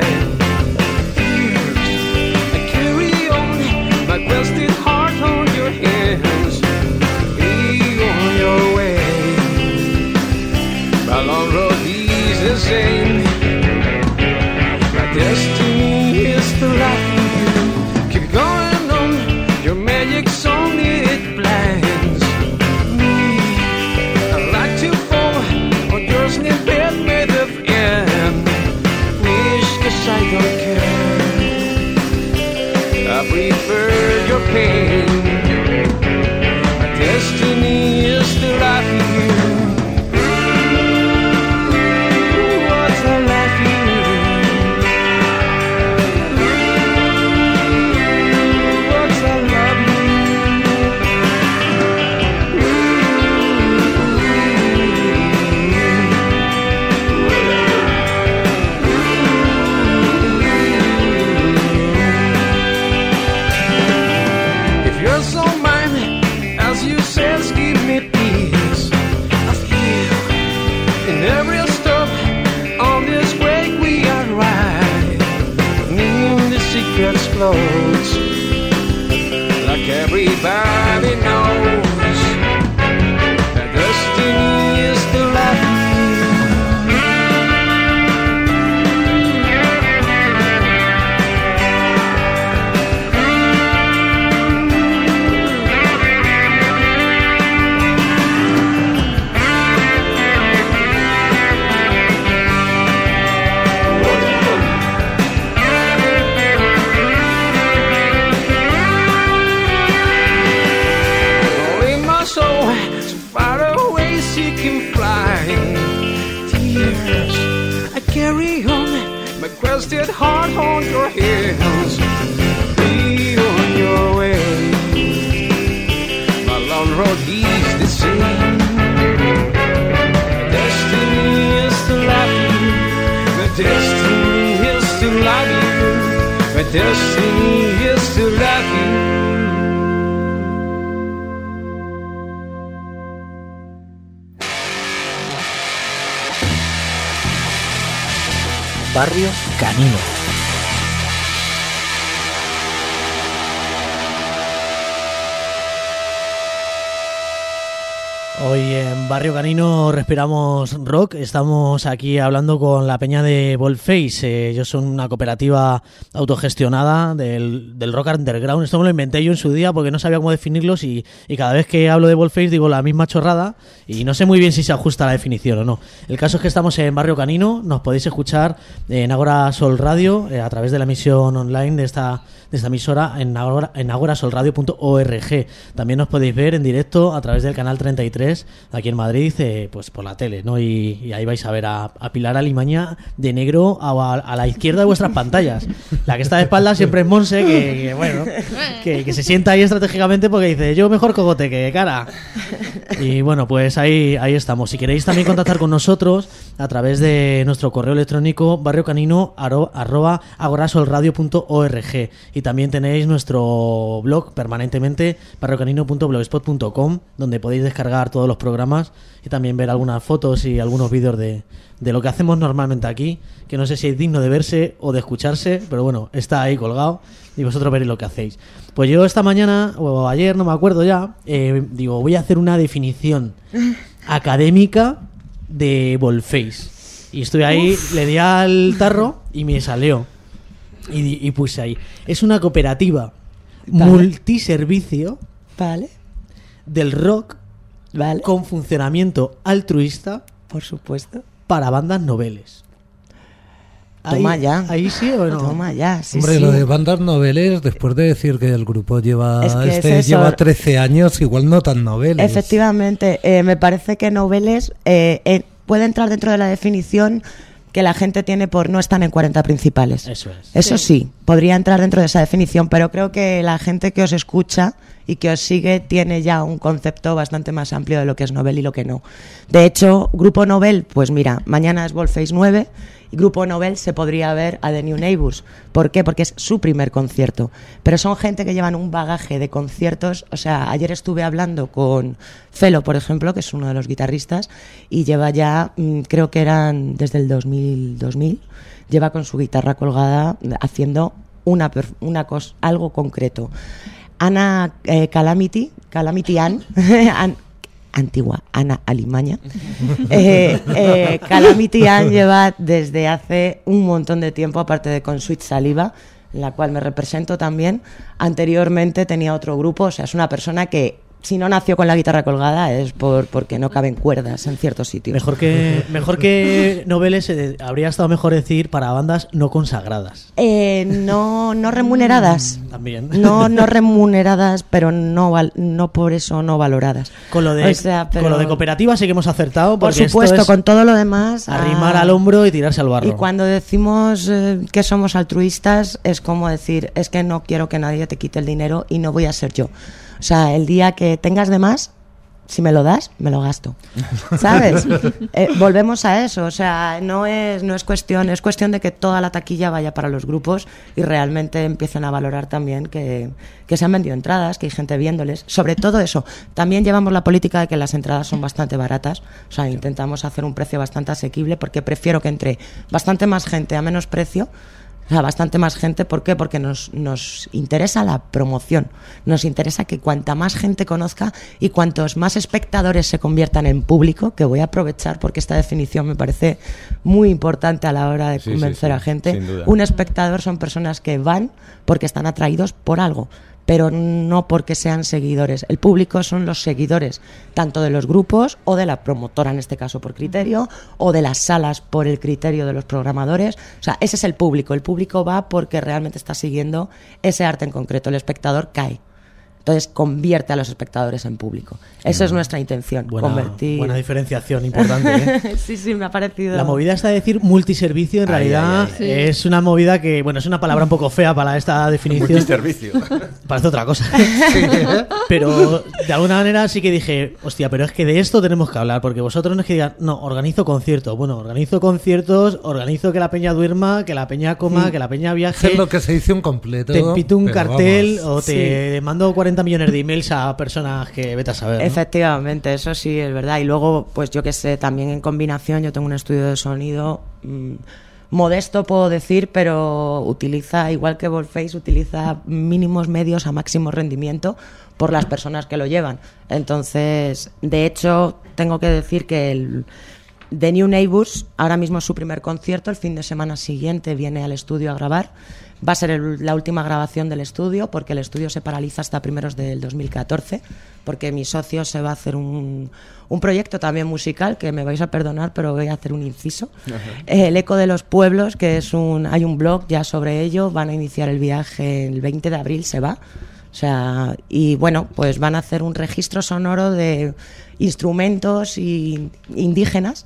I carry on my quested heart on your hands. Be on your way. My long road is the same. pain. My destiny is to love you. What's a love you? What's a love you? If you're so mine, as you said, give me peace. I feel in every stop on this way we are right. In the secrets close, like everybody knows. The destiny is to love you. In my soul, so far away she can fly. Tears I carry on, my quested heart on your hands. Be on your way, my long road is the same. Destiny is to love you. My destiny is to love you. My destiny is to love you. Barrio Canino. Hoy en Barrio Canino respiramos rock. Estamos aquí hablando con la peña de Boldface. Ellos son una cooperativa autogestionada del rock underground. Esto me lo inventé yo en su día porque no sabía cómo definirlos y cada vez que hablo de Boldface digo la misma chorrada y no sé muy bien si se ajusta a la definición o no. El caso es que estamos en Barrio Canino. Nos podéis escuchar en Agora Sol Radio a través de la emisión online de esta emisora en agorasolradio.org. También nos podéis ver en directo a través del canal 33 aquí en Madrid, pues por la tele, ¿no? Y ahí vais a ver a Pilar Alimaña de negro a la izquierda de vuestras pantallas. La que está de espaldas siempre es Monse, que se sienta ahí estratégicamente porque dice, yo mejor cogote que cara. Y bueno, pues ahí estamos. Si queréis también contactar con nosotros a través de nuestro correo electrónico barriocanino@agorasolradio.org. Y también tenéis nuestro blog permanentemente barriocanino.blogspot.com, donde podéis descargar todos los programas y también ver algunas fotos y algunos vídeos de lo que hacemos normalmente aquí, que no sé si es digno de verse o de escucharse, pero bueno, está ahí colgado y vosotros veréis lo que hacéis. Pues yo esta mañana o ayer, no me acuerdo ya, digo, voy a hacer una definición académica de Boldface. Y estoy ahí, le di al tarro y me salió. Y puse ahí. Es una cooperativa multiservicio del rock con funcionamiento altruista, por supuesto, para bandas noveles. Toma ya. ¿Ahí sí o no? Toma ya, sí. Hombre, sí. Lo de bandas noveles, después de decir que el grupo lleva es lleva 13 años, igual no tan noveles. Efectivamente, me parece que noveles puede entrar dentro de la definición que la gente tiene por no estar en 40 principales. Eso sí, podría entrar dentro de esa definición, pero creo que la gente que os escucha y que os sigue tiene ya un concepto bastante más amplio de lo que es novel y lo que no. De hecho, Grupo Novel, pues mira, mañana es Boldface 9 y Grupo Novel se podría ver a The New Neighbors. ¿Por qué? Porque es su primer concierto. Pero son gente que llevan un bagaje de conciertos. O sea, ayer estuve hablando con Felo, por ejemplo, que es uno de los guitarristas, y lleva ya, creo que eran desde el 2000, lleva con su guitarra colgada haciendo algo concreto. Ana Calamity Ann, antigua Ana Alimaña, Calamity Ann lleva desde hace un montón de tiempo, aparte de con Sweet Saliva, en la cual me represento también. Anteriormente tenía otro grupo, o sea, es una persona que si no nació con la guitarra colgada es porque no caben cuerdas en ciertos sitios. Mejor que noveles, habría estado mejor decir para bandas no consagradas. No remuneradas. También. No remuneradas, pero no por eso no valoradas. Con lo de cooperativa sí que hemos acertado. Por supuesto, con todo lo demás. Arrimar al hombro y tirarse al barro. Y cuando decimos que somos altruistas, es como decir, es que no quiero que nadie te quite el dinero y no voy a ser yo. O sea, el día que tengas de más, si me lo das, me lo gasto. ¿Sabes? Volvemos a eso. O sea, no es cuestión, es cuestión de que toda la taquilla vaya para los grupos y realmente empiecen a valorar también que se han vendido entradas, que hay gente viéndoles. Sobre todo eso. También llevamos la política de que las entradas son bastante baratas. O sea, intentamos hacer un precio bastante asequible porque prefiero que entre bastante más gente a menos precio. O sea, bastante más gente. ¿Por qué? Porque nos interesa la promoción. Nos interesa que cuanta más gente conozca y cuantos más espectadores se conviertan en público, que voy a aprovechar porque esta definición me parece muy importante a la hora de convencer a gente. Sin duda. Un espectador son personas que van porque están atraídos por algo, pero no porque sean seguidores. El público son los seguidores, tanto de los grupos o de la promotora, en este caso por criterio, o de las salas por el criterio de los programadores. O sea, ese es el público. El público va porque realmente está siguiendo ese arte en concreto. El espectador cae. Entonces convierte a los espectadores en público. Esa es nuestra intención, convertir... Buena diferenciación, importante, ¿eh? Sí, me ha parecido... La movida está de decir multiservicio, en realidad es una movida que, bueno, es una palabra un poco fea para esta definición. Multiservicio. Parece otra cosa. Pero de alguna manera sí que dije, hostia, pero es que de esto tenemos que hablar, porque vosotros no es que digan, no, organizo conciertos. Bueno, organizo conciertos, organizo que la peña duerma, que la peña coma, que la peña viaje. Es lo que se dice un completo. Te pito un cartel, vamos. o te mando 40 millones de emails a personas que vete a saber, ¿no? Efectivamente, eso sí es verdad. Y luego, pues yo que sé, también en combinación, yo tengo un estudio de sonido modesto, puedo decir, pero utiliza, igual que Volface, utiliza mínimos medios a máximo rendimiento por las personas que lo llevan. Entonces, de hecho, tengo que decir que The New Neighbors, ahora mismo es su primer concierto, el fin de semana siguiente viene al estudio a grabar. Va a ser la última grabación del estudio, porque el estudio se paraliza hasta primeros del 2014, porque mi socio se va a hacer un proyecto también musical, que me vais a perdonar, pero voy a hacer un inciso. El Eco de los Pueblos, que hay un blog ya sobre ello, van a iniciar el viaje el 20 de abril, se va. O sea, y bueno, pues van a hacer un registro sonoro de instrumentos indígenas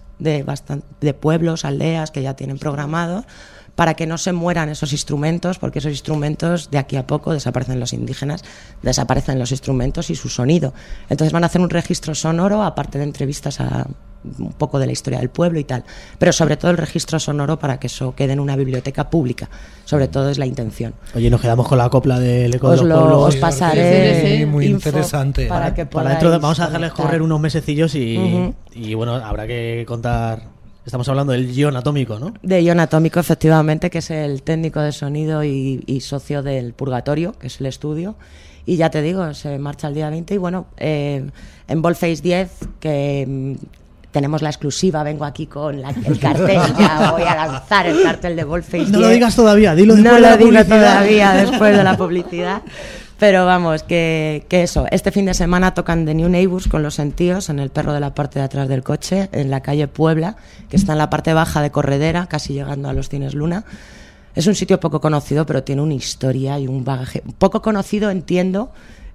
de pueblos, aldeas que ya tienen programados, para que no se mueran esos instrumentos, porque esos instrumentos de aquí a poco desaparecen los indígenas, desaparecen los instrumentos y su sonido. Entonces van a hacer un registro sonoro, aparte de entrevistas a un poco de la historia del pueblo y tal, pero sobre todo el registro sonoro para que eso quede en una biblioteca pública, sobre todo es la intención. Oye, nos quedamos con la copla del Eco de los Pueblos. Os pasaré sí, muy info interesante. para que Para dentro vamos a podáis dejarles conectar. correr unos mesecillos y bueno, habrá que contar. Estamos hablando del guión atómico, ¿no? De Ion Atómico, efectivamente, que es el técnico de sonido y socio del Purgatorio, que es el estudio. Y ya te digo, se marcha el día 20. Y bueno, en Volface 10, que tenemos la exclusiva, vengo aquí con el cartel, ya voy a lanzar el cartel de Volface 10. No lo digas todavía, dilo después no de la lo digo publicidad. todavía después de la publicidad. Pero vamos, que eso, este fin de semana tocan The New Neighbors con Los Sentíos en el Perro de la parte de atrás del coche, en la calle Puebla, que está en la parte baja de Corredera, casi llegando a los Cines Luna. Es un sitio poco conocido, pero tiene una historia y un bagaje. Poco conocido, entiendo,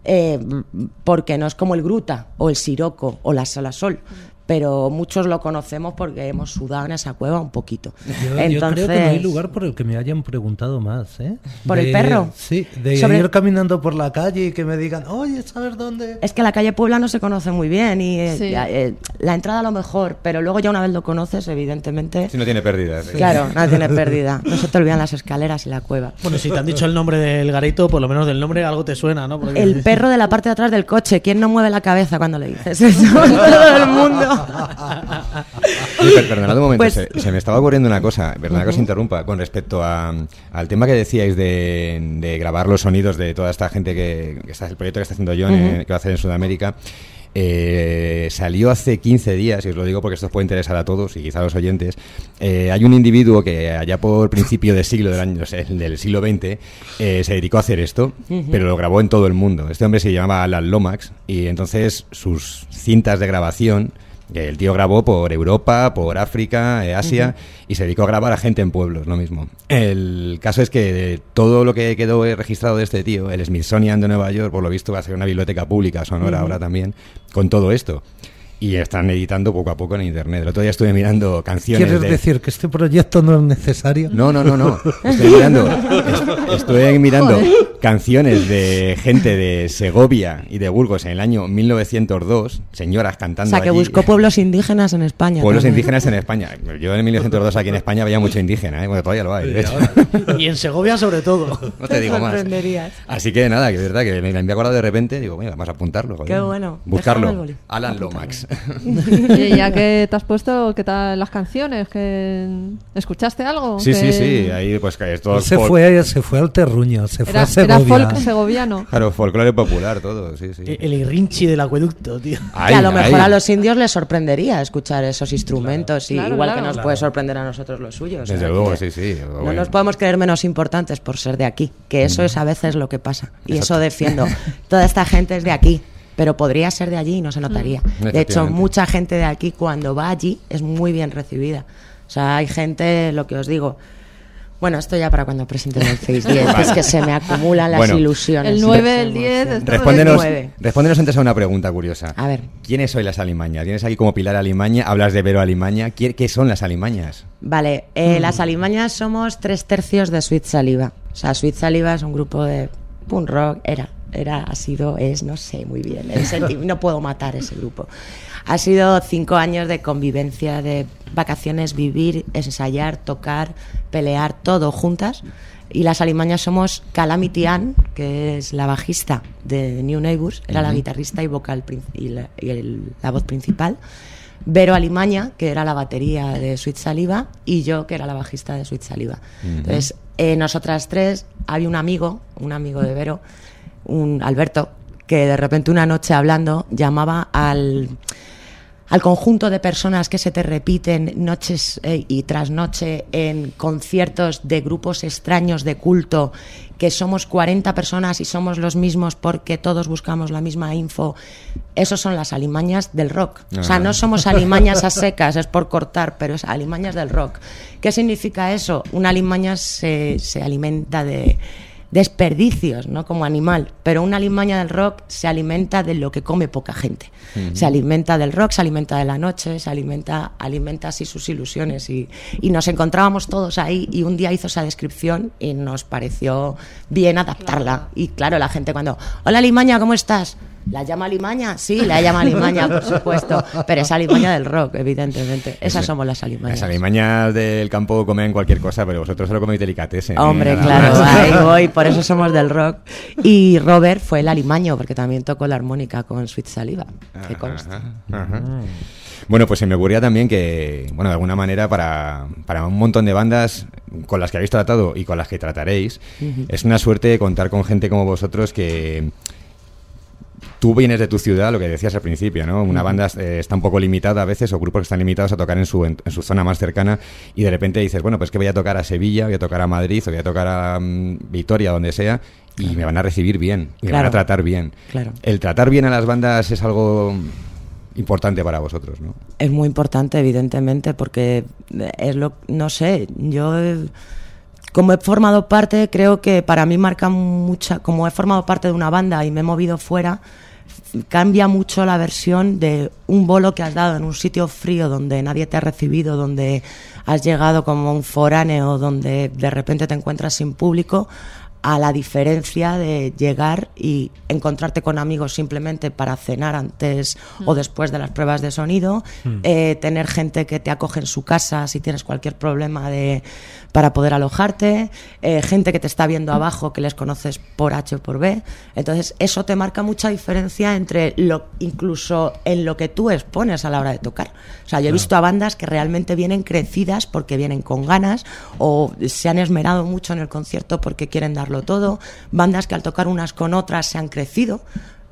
porque no es como el Gruta, o el Siroco, o la Sala Sol. Pero muchos lo conocemos porque hemos sudado en esa cueva un poquito. Yo creo que no hay lugar por el que me hayan preguntado más, ¿eh? ¿Por el perro? Sí, de ir caminando por la calle y que me digan, oye, ¿sabes dónde? Es que la calle Puebla no se conoce muy bien y Sí. La entrada a lo mejor, pero luego ya una vez lo conoces, evidentemente... Si no tiene pérdida. Sí. Claro, no tiene pérdida. No se te olvidan las escaleras y la cueva. Bueno, si te han dicho el nombre del garito, por lo menos del nombre algo te suena, ¿no? Porque... El perro de la parte de atrás del coche. ¿Quién no mueve la cabeza cuando le dices eso? Todo el mundo. Oye, perdonad un momento, Pues- se me estaba ocurriendo una cosa, perdonad que os interrumpa, con respecto al tema que decíais de grabar los sonidos de toda esta gente que está, el proyecto que está haciendo John, que va a hacer en Sudamérica. salió hace 15 días, y os lo digo porque esto os puede interesar a todos y quizá a los oyentes. Hay un individuo que allá por principio del siglo del siglo XX se dedicó a hacer esto, pero lo grabó en todo el mundo. Este hombre se llamaba Alan Lomax, y entonces sus cintas de grabación, que el tío grabó por Europa, por África, Asia, y se dedicó a grabar a gente en pueblos, lo mismo. El caso es que todo lo que quedó registrado de este tío, el Smithsonian de Nueva York, por lo visto va a ser una biblioteca pública sonora ahora también, con todo esto. Y están editando poco a poco en internet. El otro día estuve mirando canciones. ¿Quieres decir que este proyecto no es necesario? No. Estuve mirando canciones de gente de Segovia y de Burgos en el año 1902, señoras cantando. O sea, que allí. buscó pueblos indígenas en España. Pueblos también. indígenas en España. Yo en 1902 aquí en España veía mucho indígena, bueno, todavía lo hay, de hecho. Y en Segovia sobre todo. No te digo más. Así que nada, que es verdad que me había acordado de repente, digo, mira, vamos a apuntarlo. Joder. Qué bueno. Buscarlo. Alan Lomax. Y ya que te has puesto, ¿qué tal las canciones? ¿Escuchaste algo? Sí, ahí pues que esto se fue al terruño, se fue a Segovia. Era folk segoviano. Claro, folclore popular, todo, sí. El irrinchi del acueducto, tío. Que a lo mejor a los indios les sorprendería escuchar esos instrumentos, claro, igual claro. que nos puede sorprender a nosotros los suyos. Desde luego, sí. No nos podemos creer menos importantes por ser de aquí, que eso es a veces lo que pasa. Y eso defiendo. Toda esta gente es de aquí, pero podría ser de allí y no se notaría. De hecho, mucha gente de aquí cuando va allí es muy bien recibida. O sea, hay gente, lo que os digo... Bueno, esto ya para cuando presenten el Face 10, vale. Es que se me acumulan las ilusiones. El 9, el 10... Respóndenos antes a una pregunta curiosa. A ver. ¿Quiénes sois las alimañas? Tienes aquí como Pilar Alimaña, hablas de Vero Alimaña. ¿Qué son las alimañas? Vale, las alimañas somos 3/3 de Sweet Saliva. O sea, Sweet Saliva es un grupo de punk rock, ha sido, no sé muy bien, no puedo matar ese grupo. Ha sido 5 años de convivencia, de vacaciones, vivir, ensayar, tocar, pelear, todo juntas. Y las alimañas somos Calamity Ann, que es la bajista de New Neighbours, era la guitarrista y vocal y la voz principal. Vero Alimaña, que era la batería de Sweet Saliva, y yo, que era la bajista de Sweet Saliva. Entonces, nosotras tres, había un amigo de Vero, Alberto, que de repente una noche hablando llamaba al conjunto de personas que se te repiten noches y tras noche en conciertos de grupos extraños de culto, que somos 40 personas y somos los mismos porque todos buscamos la misma info. Esos son las alimañas del rock. O sea, no somos alimañas a secas, es por cortar, pero es alimañas del rock. ¿Qué significa eso? Una alimaña se alimenta de desperdicios, ¿no? Como animal, pero una alimaña del rock se alimenta de lo que come poca gente. Se alimenta del rock, se alimenta de la noche, se alimenta así sus ilusiones y nos encontrábamos todos ahí y un día hizo esa descripción y nos pareció bien adaptarla. Y claro, la gente cuando, hola Alimaña, ¿cómo estás? ¿La llama Alimaña? Sí, la llama Alimaña, por supuesto. Pero es Alimaña del rock, evidentemente. Esas somos las alimañas. Las alimañas del campo comen cualquier cosa, pero vosotros solo coméis delicatessen. Hombre, claro, ahí voy, por eso somos del rock. Y Robert fue el alimaño, porque también tocó la armónica con Sweet Saliva. Que consta. Bueno, pues se me ocurría también que, bueno, de alguna manera para un montón de bandas con las que habéis tratado y con las que trataréis, es una suerte contar con gente como vosotros que... Tú vienes de tu ciudad, lo que decías al principio, ¿no? Una banda está un poco limitada a veces, o grupos que están limitados a tocar en su zona más cercana, y de repente dices, bueno, pues que voy a tocar a Sevilla, voy a tocar a Madrid, o voy a tocar a Vitoria, donde sea, y me van a recibir bien, y me van a tratar bien. Claro. El tratar bien a las bandas es algo importante para vosotros, ¿no? Es muy importante, evidentemente, porque no sé, yo... Como he formado parte, creo que para mí marca mucha... Como he formado parte de una banda y me he movido fuera, cambia mucho la versión de un bolo que has dado en un sitio frío donde nadie te ha recibido, donde has llegado como un foráneo, donde de repente te encuentras sin público, a la diferencia de llegar y encontrarte con amigos simplemente para cenar antes o después de las pruebas de sonido, tener gente que te acoge en su casa si tienes cualquier problema para poder alojarte, gente que te está viendo abajo que les conoces por H o por B. Entonces eso te marca mucha diferencia entre incluso en lo que tú expones a la hora de tocar. O sea, yo he visto a bandas que realmente vienen crecidas porque vienen con ganas o se han esmerado mucho en el concierto porque quieren darlo todo, bandas que al tocar unas con otras se han crecido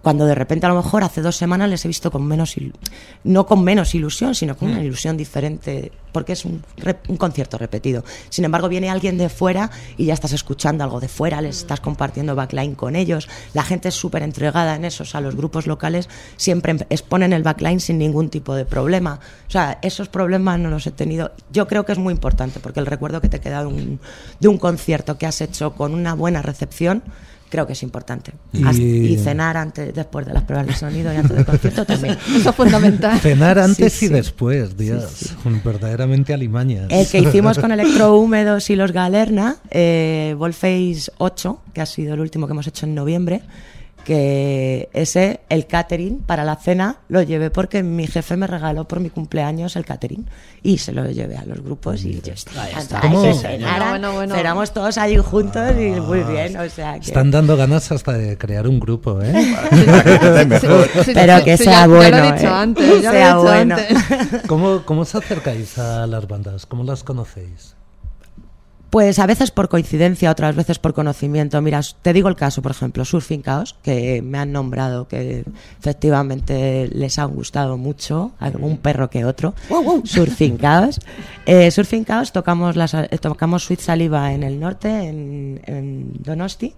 cuando de repente a lo mejor hace 2 semanas les he visto con no con menos ilusión, sino con una ilusión diferente, porque es un concierto repetido. Sin embargo, viene alguien de fuera y ya estás escuchando algo de fuera, les estás compartiendo backline con ellos, la gente es súper entregada en eso, o sea, los grupos locales siempre exponen el backline sin ningún tipo de problema, o sea, esos problemas no los he tenido. Yo creo que es muy importante, porque el recuerdo que te queda de un concierto que has hecho con una buena recepción, creo que es importante. Y cenar después de las pruebas de sonido y antes del concierto también. Eso es fundamental. Cenar antes y después, Dios. Sí. Verdaderamente alimañas. El que hicimos con Electrohúmedos y los Galerna, Volface 8, que ha sido el último que hemos hecho en noviembre, que ese, el catering para la cena, lo llevé porque mi jefe me regaló por mi cumpleaños el catering y se lo llevé a los grupos y ya está. Bueno. Éramos todos allí juntos y muy bien, o sea que... Están dando ganas hasta de crear un grupo, ¿eh? Pero que sea bueno, ya lo he dicho antes, ya sea lo he dicho bueno. antes. ¿Cómo os acercáis a las bandas? ¿Cómo las conocéis? Pues a veces por coincidencia, otras veces por conocimiento. Mira, te digo el caso, por ejemplo, Surfing Chaos, que me han nombrado, que efectivamente les ha gustado mucho, algún perro que otro. Surfing Chaos. Surfing Chaos tocamos Sweet Saliva en el norte, en Donosti,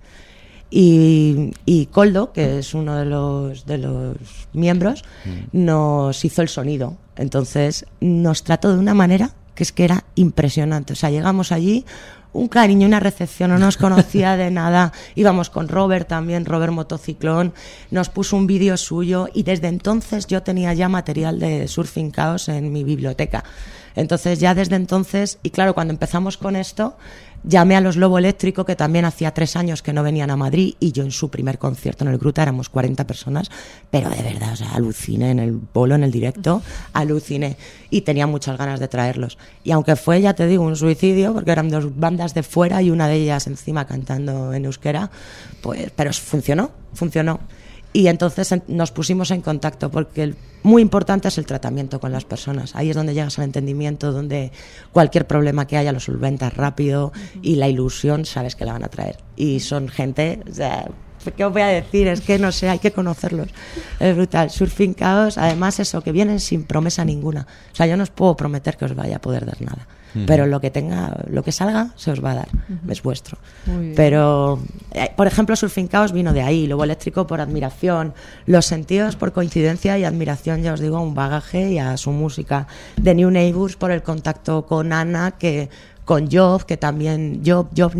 y Koldo, que es uno de los miembros, nos hizo el sonido. Entonces nos trató de una manera que es que era impresionante. O sea, llegamos allí, un cariño, una recepción, no nos conocía de nada. Íbamos con Robert también, Robert Motociclón, nos puso un vídeo suyo y desde entonces yo tenía ya material de Surfing Chaos en mi biblioteca. Entonces ya desde entonces, y claro, cuando empezamos con esto, llamé a los Lobo Eléctrico, que también hacía 3 años que no venían a Madrid, y yo en su primer concierto en el Gruta éramos 40 personas, pero de verdad, o sea, aluciné en el bolo, en el directo, aluciné, y tenía muchas ganas de traerlos. Y aunque fue, ya te digo, un suicidio, porque eran 2 bandas de fuera y una de ellas encima cantando en euskera, pues, pero funcionó. Y entonces nos pusimos en contacto, porque muy importante es el tratamiento con las personas. Ahí es donde llegas al entendimiento, donde cualquier problema que haya lo solventas rápido y la ilusión sabes que la van a traer. Y son gente, o sea, ¿qué os voy a decir? Es que no sé, hay que conocerlos. Es brutal. Surfing Chaos, además eso, que vienen sin promesa ninguna. O sea, yo no os puedo prometer que os vaya a poder dar nada. Pero lo que salga se os va a dar, es vuestro. Pero por ejemplo, Surfing Chaos vino de ahí, Lobo Eléctrico por admiración, Los Sentidos por coincidencia y admiración, ya os digo, a un bagaje y a su música. The New Neighbors por el contacto con Ana, con Job, que también Job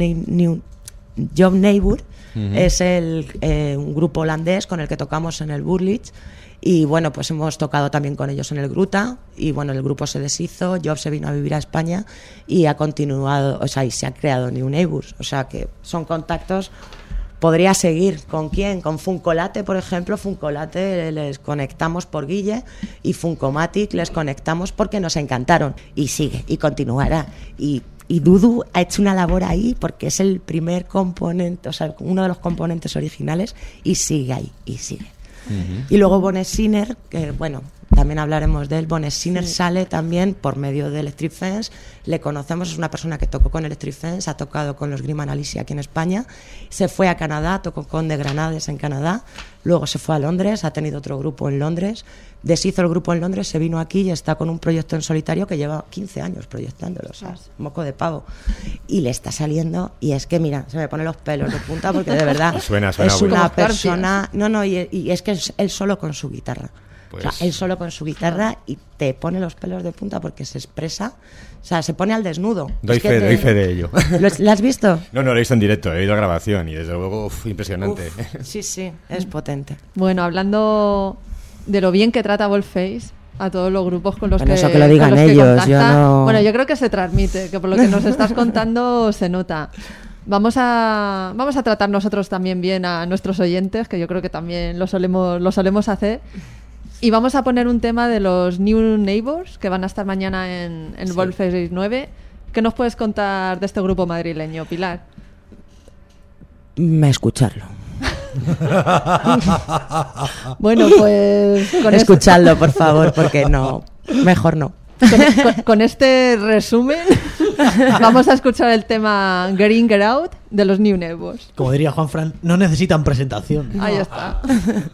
Neighbor es un grupo holandés con el que tocamos en el Burlich. Y bueno, pues hemos tocado también con ellos en el Gruta, y bueno, el grupo se deshizo, Job se vino a vivir a España y ha continuado, o sea, y se ha creado New Neighbors, o sea que son contactos. Podría seguir. ¿Con quién? Con Funkolate, por ejemplo. Funkolate les conectamos por Guille, y Funkomatic les conectamos porque nos encantaron, y sigue y continuará. Y Dudu ha hecho una labor ahí porque es el primer componente, o sea, uno de los componentes originales, y sigue ahí, y sigue. Y luego Bones Sinner, que bueno, también hablaremos de él. Bones Sinner sale también por medio de Electric Fence. Le conocemos, es una persona que tocó con Electric Fence, ha tocado con los Grim Analysis aquí en España, se fue a Canadá, tocó con The Granades en Canadá, luego se fue a Londres, ha tenido otro grupo en Londres, deshizo el grupo en Londres, se vino aquí y está con un proyecto en solitario que lleva 15 años proyectándolo, o sea, moco de pavo, y le está saliendo, y es que mira, se me ponen los pelos de punta porque de verdad suena es una bueno. persona, y es que es él solo con su guitarra. Pues... O sea, él solo con su guitarra, y te pone los pelos de punta porque se expresa, o sea, se pone al desnudo. Doy fe de ello. ¿Lo has visto? No, lo he visto en directo, he ido a grabación y desde luego, impresionante. Sí, es potente. Bueno, hablando de lo bien que trata Volface a todos los grupos con los que eso que lo digan ellos, yo no... Bueno, yo creo que se transmite, que por lo que nos estás contando se nota. Vamos a tratar nosotros también bien a nuestros oyentes, que yo creo que también lo solemos hacer. Y vamos a poner un tema de los New Neighbors, que van a estar mañana en Volface 9. ¿Qué nos puedes contar de este grupo madrileño, Pilar? Escucharlo. Bueno, pues... Escuchadlo, por favor, porque no, mejor no. Con este resumen vamos a escuchar el tema Get In, Get Out de los New Neighbors. Como diría Juanfran, no necesitan presentación. Ahí está.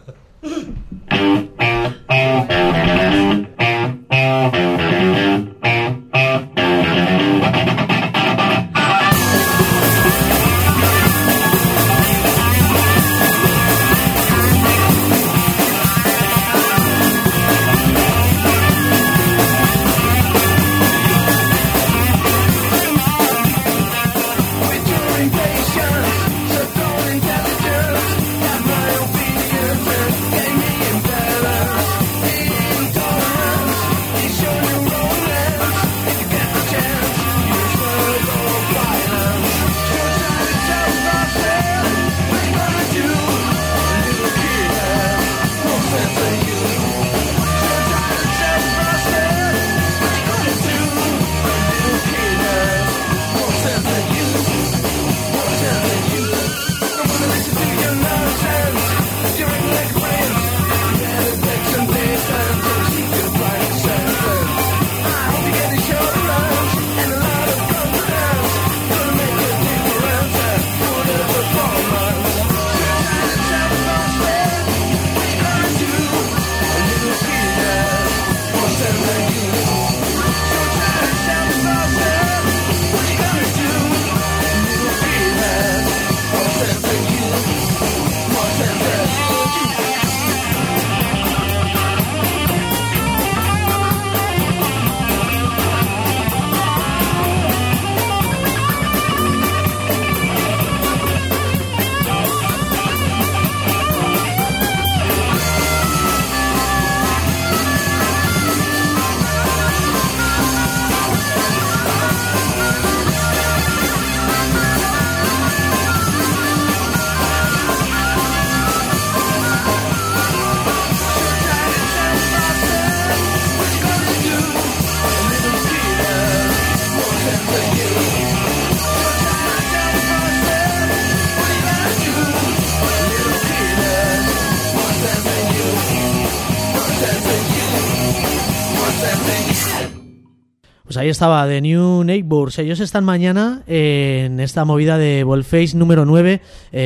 Pues ahí estaba, The New Neighbors. Ellos están mañana en esta movida de Volface número 9,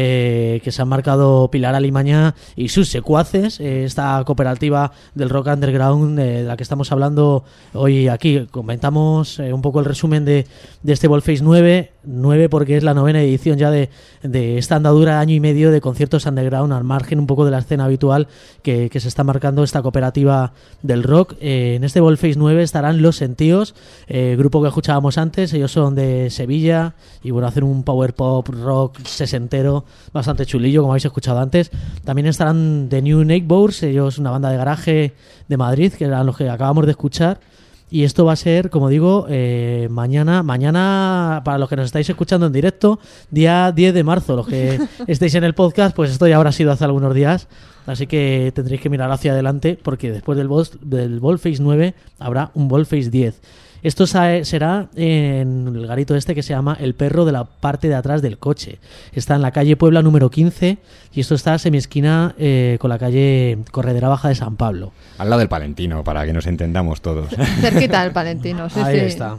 que se han marcado Pilar Alimaña y sus secuaces, esta cooperativa del rock underground de la que estamos hablando hoy aquí. Comentamos un poco el resumen de este Volface 9 porque es la 9ª edición ya de esta andadura de año y medio de conciertos underground al margen un poco de la escena habitual que se está marcando esta cooperativa del rock. En este Volface 9 estarán Los Sentidos, grupo que escuchábamos antes. Ellos son de Sevilla y bueno, hacen un power pop rock sesentero bastante chulillo, como habéis escuchado antes. También estarán The New Neighbors, ellos una banda de garaje de Madrid, que eran los que acabamos de escuchar. Y esto va a ser, como digo, mañana, para los que nos estáis escuchando en directo, día 10 de marzo. Los que estéis en el podcast, pues esto ya habrá sido hace algunos días. Así que tendréis que mirar hacia adelante, porque después del Volface 9 habrá un Volface 10. Esto será en el garito este que se llama El Perro de la parte de atrás del coche. Está en la calle Puebla número 15 y esto está semiesquina con la calle Corredera Baja de San Pablo. Al lado del Palentino, para que nos entendamos todos. Cerquita del Palentino, sí, ahí está.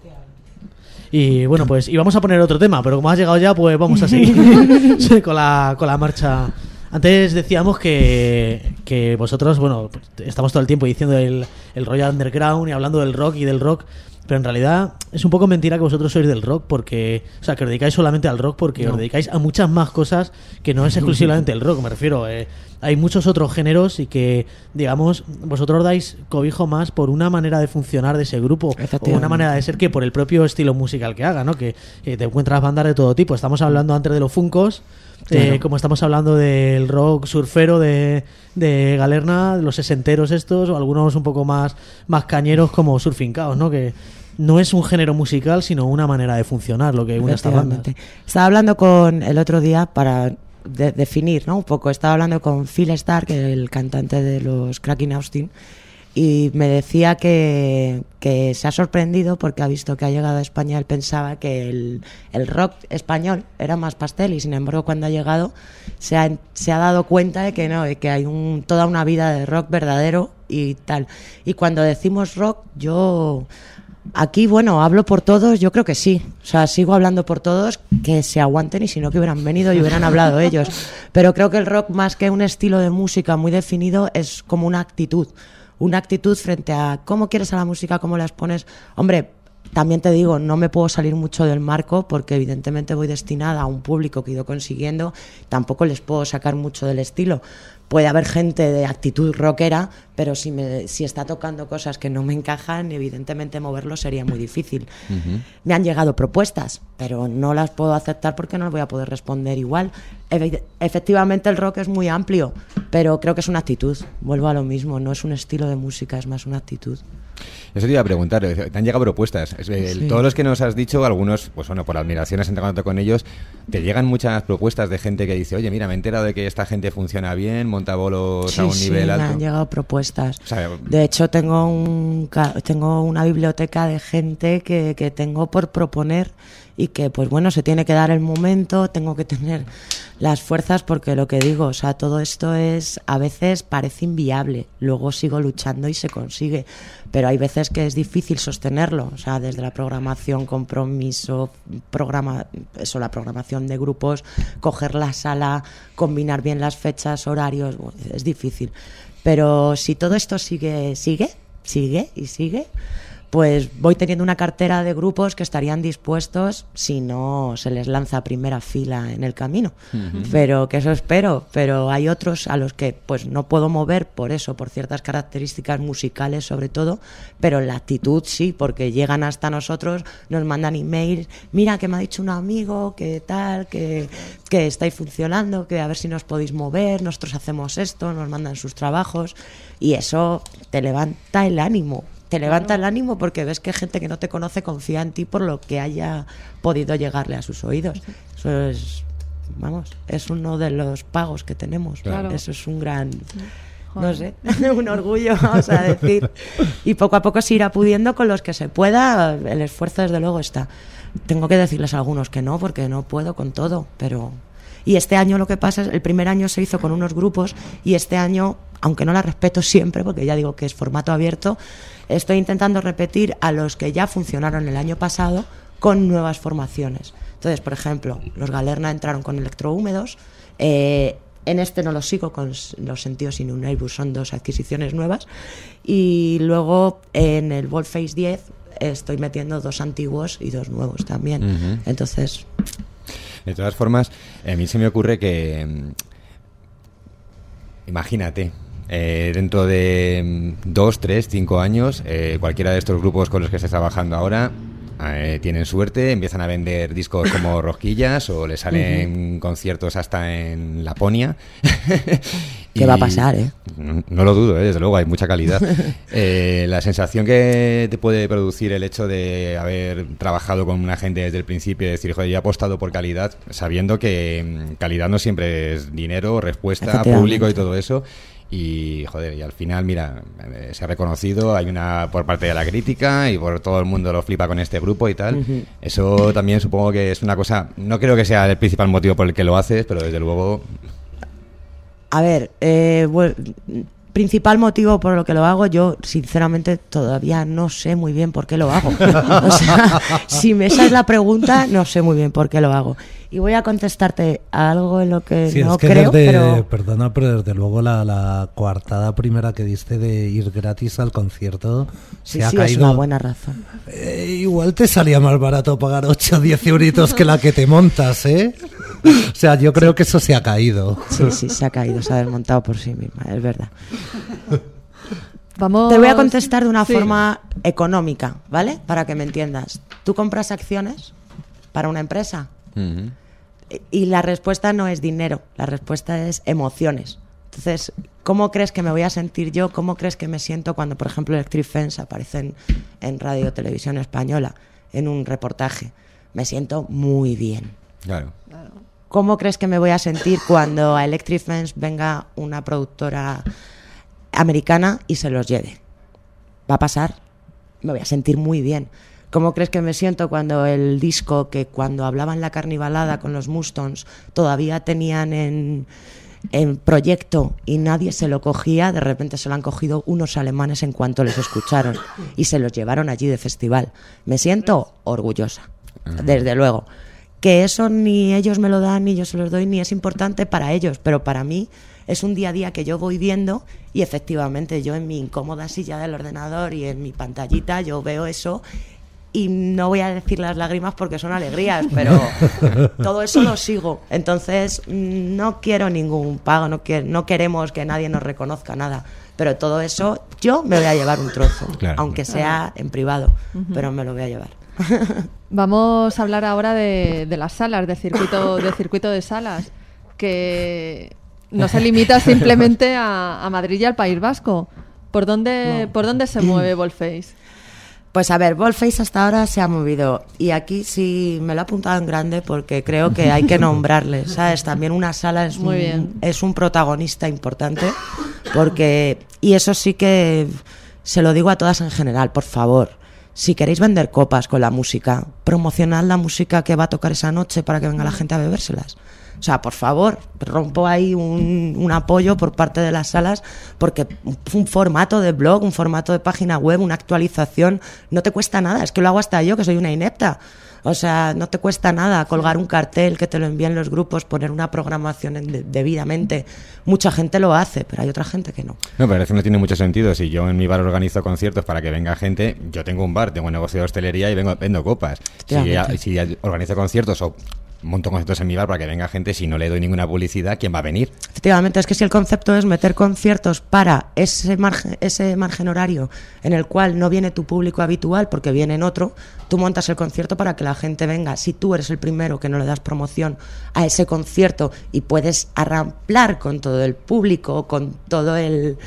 Y bueno, pues íbamos a poner otro tema, pero como has llegado ya, pues vamos a seguir con la marcha. Antes decíamos que vosotros, bueno, estamos todo el tiempo diciendo el Royal Underground y hablando del rock y del rock, pero en realidad es un poco mentira que vosotros sois del rock, porque, o sea, que os dedicáis solamente al rock, porque os dedicáis a muchas más cosas que no es exclusivamente el rock, me refiero. Hay muchos otros géneros y que, digamos, vosotros dais cobijo más por una manera de funcionar de ese grupo o una manera de ser que por el propio estilo musical que haga, ¿no? Que te encuentras bandas de todo tipo. Estamos hablando antes de los Funkos, claro, como estamos hablando del rock surfero de Galerna, los sesenteros estos, o algunos un poco más cañeros como Surfing Chaos, ¿no? Que no es un género musical, sino una manera de funcionar lo que une estas bandas. Estaba hablando con el otro día para definir, ¿no? Un poco. Estaba hablando con Phil Stark, el cantante de los Cracking Austin, y me decía que se ha sorprendido porque ha visto que ha llegado a España. Él pensaba que el rock español era más pastel y sin embargo cuando ha llegado se ha dado cuenta de que no, de que hay toda una vida de rock verdadero y tal. Y cuando decimos rock, yo Aquí, bueno, hablo por todos, yo creo que sí. O sea, sigo hablando por todos, que se aguanten y si no que hubieran venido y hubieran hablado ellos. Pero creo que el rock, más que un estilo de música muy definido, es como una actitud. Una actitud frente a cómo quieres a la música, cómo la expones. Hombre, también te digo, no me puedo salir mucho del marco porque evidentemente voy destinada a un público que he ido consiguiendo. Tampoco les puedo sacar mucho del estilo. Puede haber gente de actitud rockera, pero si está tocando cosas que no me encajan, evidentemente moverlo sería muy difícil. Uh-huh. Me han llegado propuestas, pero no las puedo aceptar porque no voy a poder responder igual. Efectivamente el rock es muy amplio, pero creo que es una actitud. Vuelvo a lo mismo, no es un estilo de música, es más una actitud. Eso te iba a preguntar, te han llegado propuestas. Sí. Todos los que nos has dicho, algunos, pues bueno, por admiraciones entregándote con ellos, te llegan muchas propuestas de gente que dice, oye, mira, me he enterado de que esta gente funciona bien, monta bolos a un nivel alto. Sí, me han llegado propuestas. O sea, de hecho, tengo una biblioteca de gente que tengo por proponer y que, pues bueno, se tiene que dar el momento, tengo que tener las fuerzas porque lo que digo, o sea, todo esto a veces parece inviable, luego sigo luchando y se consigue, pero hay veces que es difícil sostenerlo, o sea, desde la programación, compromiso, la programación de grupos, coger la sala, combinar bien las fechas, horarios, es difícil, pero si todo esto sigue, pues voy teniendo una cartera de grupos que estarían dispuestos si no se les lanza a primera fila en el camino. Uh-huh. Pero que eso espero. Pero hay otros a los que pues no puedo mover por eso, por ciertas características musicales sobre todo, pero la actitud sí, porque llegan hasta nosotros, nos mandan emails, mira que me ha dicho un amigo, que tal, que estáis funcionando, que a ver si nos podéis mover, nosotros hacemos esto, nos mandan sus trabajos y eso te levanta el ánimo. Te levanta el ánimo porque ves que gente que no te conoce confía en ti por lo que haya podido llegarle a sus oídos. Eso es uno de los pagos que tenemos. Claro. Eso es un gran, no sé, un orgullo, vamos a decir. Y poco a poco se irá pudiendo con los que se pueda. El esfuerzo desde luego está. Tengo que decirles a algunos que no, porque no puedo con todo, pero... Y este año lo que pasa es, el primer año se hizo con unos grupos y este año, aunque no la respeto siempre, porque ya digo que es formato abierto, estoy intentando repetir a los que ya funcionaron el año pasado con nuevas formaciones. Entonces, por ejemplo, los Galerna entraron con electrohúmedos, en este no lo sigo con los Sentidos sin un Airbus, son 2 adquisiciones nuevas, y luego en el Volface 10 estoy metiendo 2 antiguos y 2 nuevos también. Uh-huh. Entonces... De todas formas, a mí se me ocurre que, imagínate, dentro de 2, 3, 5 años, cualquiera de estos grupos con los que estés trabajando ahora tienen suerte, empiezan a vender discos como rosquillas o les salen conciertos hasta en Laponia. ¿Qué va a pasar, No lo dudo, desde luego, hay mucha calidad. La sensación que te puede producir el hecho de haber trabajado con una gente desde el principio y decir, joder, yo he apostado por calidad, sabiendo que calidad no siempre es dinero, respuesta, público y todo eso. Y joder, y al final, mira, se ha reconocido, hay una por parte de la crítica y por todo el mundo lo flipa con este grupo y tal. Uh-huh. Eso también supongo que es una cosa, no creo que sea el principal motivo por el que lo haces, pero desde luego... A ver, principal motivo por lo que lo hago, yo sinceramente todavía no sé muy bien por qué lo hago. O sea, si esa es la pregunta, no sé muy bien por qué lo hago. Y voy a contestarte a algo en lo que sí, no es que creo, pero... Perdona, pero desde luego la coartada primera que diste de ir gratis al concierto sí, se ha sí, caído. Es una buena razón. Igual te salía más barato pagar 8 o 10 euritos que la que te montas, ¿eh? O sea, yo creo que eso se ha caído. Sí, se ha caído, se ha desmontado por sí misma, es verdad. Vamos... Te voy a contestar de una forma económica, ¿vale? Para que me entiendas. ¿Tú compras acciones para una empresa? Uh-huh. Y la respuesta no es dinero, la respuesta es emociones. Entonces, ¿cómo crees que me voy a sentir yo? ¿Cómo crees que me siento cuando, por ejemplo, Electric Fence aparece en Radio Televisión Española en un reportaje? Me siento muy bien. Claro. ¿Cómo crees que me voy a sentir cuando a Electric Fence venga una productora americana y se los lleve? ¿Va a pasar? Me voy a sentir muy bien. ¿Cómo crees que me siento cuando el disco que cuando hablaban la carnivalada con los Mustons todavía tenían en proyecto y nadie se lo cogía, de repente se lo han cogido unos alemanes en cuanto les escucharon y se los llevaron allí de festival. Me siento orgullosa, desde luego. Que eso ni ellos me lo dan, ni yo se los doy, ni es importante para ellos, pero para mí es un día a día que yo voy viendo y efectivamente yo en mi incómoda silla del ordenador y en mi pantallita yo veo eso y no voy a decir las lágrimas porque son alegrías, pero todo eso lo sigo. Entonces no quiero ningún pago, no queremos que nadie nos reconozca nada, pero todo eso yo me voy a llevar un trozo, claro, aunque sea en privado, pero me lo voy a llevar. Vamos a hablar ahora de las salas, del circuito de salas, que no se limita simplemente a Madrid y al País Vasco. ¿Por dónde se mueve Volface? Pues a ver, Volface hasta ahora se ha movido y aquí sí me lo he apuntado en grande porque creo que hay que nombrarle, ¿sabes? También una sala es un protagonista importante y eso sí que se lo digo a todas en general, por favor. Si queréis vender copas con la música, promocionad la música que va a tocar esa noche para que venga la gente a bebérselas. O sea, por favor, rompo ahí un apoyo por parte de las salas porque un formato de blog, un formato de página web, una actualización, no te cuesta nada. Es que lo hago hasta yo, que soy una inepta. O sea, no te cuesta nada colgar un cartel, que te lo envíen los grupos, poner una programación debidamente. Mucha gente lo hace, pero hay otra gente que no. No, pero eso no tiene mucho sentido. Si yo en mi bar organizo conciertos para que venga gente, yo tengo un bar, tengo un negocio de hostelería y vendo copas. Si organizo conciertos o monto conciertos en mi bar para que venga gente, si no le doy ninguna publicidad, ¿quién va a venir? Efectivamente, es que si el concepto es meter conciertos para ese margen horario en el cual no viene tu público habitual porque viene en otro, tú montas el concierto para que la gente venga. Si tú eres el primero que no le das promoción a ese concierto y puedes arramplar con todo el público, con todo el...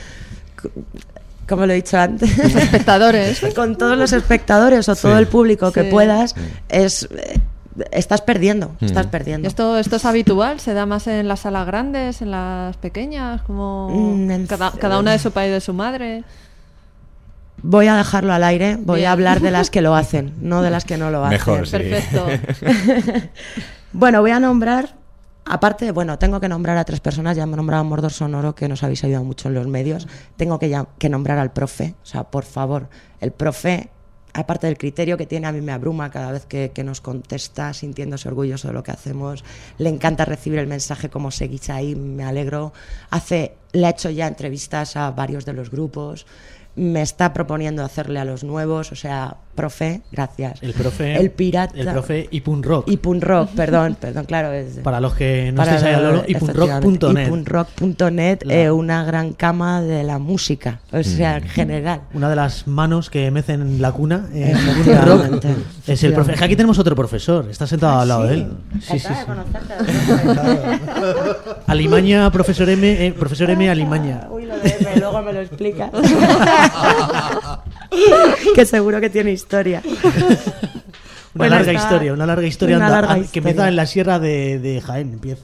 como lo he dicho antes, los espectadores, con todos los espectadores o todo el público que puedas, estás perdiendo. ¿Esto es habitual? ¿Se da más en las salas grandes, en las pequeñas? Como cada una de su país, de su madre. Voy a dejarlo al aire, voy a hablar de las que lo hacen, no de las que no lo hacen. Mejor, sí. Perfecto. Bueno, voy a nombrar, aparte, tengo que nombrar a 3 personas, ya me he nombrado a Mordor Sonoro, que nos habéis ayudado mucho en los medios, tengo que nombrar al profe, o sea, por favor, el profe, aparte del criterio que tiene, a mí me abruma cada vez que nos contesta, sintiéndose orgulloso de lo que hacemos, le encanta recibir el mensaje, como seguís ahí, me alegro, le ha hecho ya entrevistas a varios de los grupos, me está proponiendo hacerle a los nuevos, o sea, profe, gracias. El profe, el pirata, el profe Ipunrock. Ipunrock, perdón, claro. Para los que no estéis ahí al loro, ipunrock.net. Ipunrock.net, una gran cama de la música, o sea, en general. Una de las manos que mecen la cuna rock es el profe. Aquí tenemos otro profesor, está sentado al lado de él. Sí. Alimaña, profesor M, Alimaña. Uy, lo de M, luego me lo explicas. Que seguro que tiene historia. Una larga historia que empieza en la sierra de Jaén, empieza.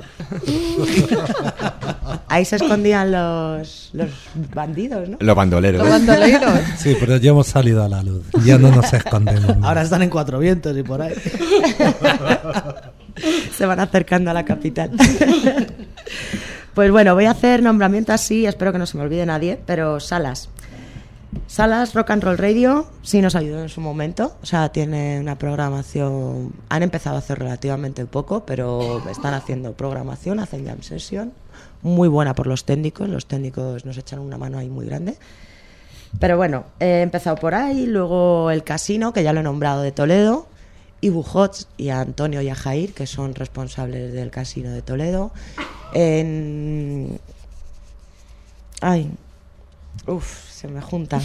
Ahí se escondían los bandidos, ¿no? Los bandoleros. Sí, pero ya hemos salido a la luz, ya no nos escondemos. Ahora están en Cuatro Vientos y por ahí. Se van acercando a la capital. Pues bueno, voy a hacer nombramiento así, espero que no se me olvide nadie, pero Salas Rock and Roll Radio sí nos ayudó en su momento, o sea, tiene una programación, han empezado a hacer relativamente poco, pero están haciendo programación, hacen jam session, muy buena por los técnicos nos echan una mano ahí muy grande. Pero bueno, he empezado por ahí, luego el Casino, que ya lo he nombrado, de Toledo, y Bujots y a Antonio y a Jair, que son responsables del Casino de Toledo. Se me juntan.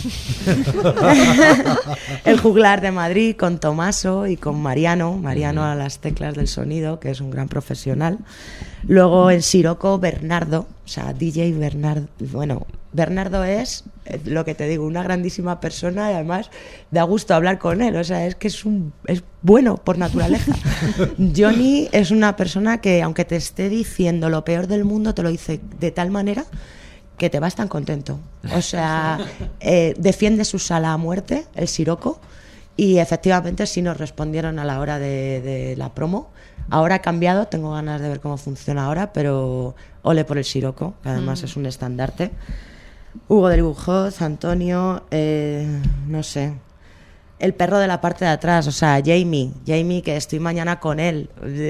El Juglar de Madrid con Tomaso y con Mariano a las teclas del sonido, que es un gran profesional. Luego en Siroco, Bernardo, o sea, DJ Bernardo. Bueno, Bernardo es, lo que te digo, una grandísima persona y además da gusto hablar con él, o sea, es que es bueno por naturaleza. Johnny es una persona que, aunque te esté diciendo lo peor del mundo, te lo dice de tal manera que te vas tan contento. O sea, defiende su sala a muerte, el Siroco, y efectivamente sí nos respondieron a la hora de la promo. Ahora ha cambiado, tengo ganas de ver cómo funciona ahora, pero ole por el Siroco, que además es un estandarte. Hugo del Bujoz, Antonio, no sé, el perro de la parte de atrás, o sea, Jamie, que estoy mañana con él.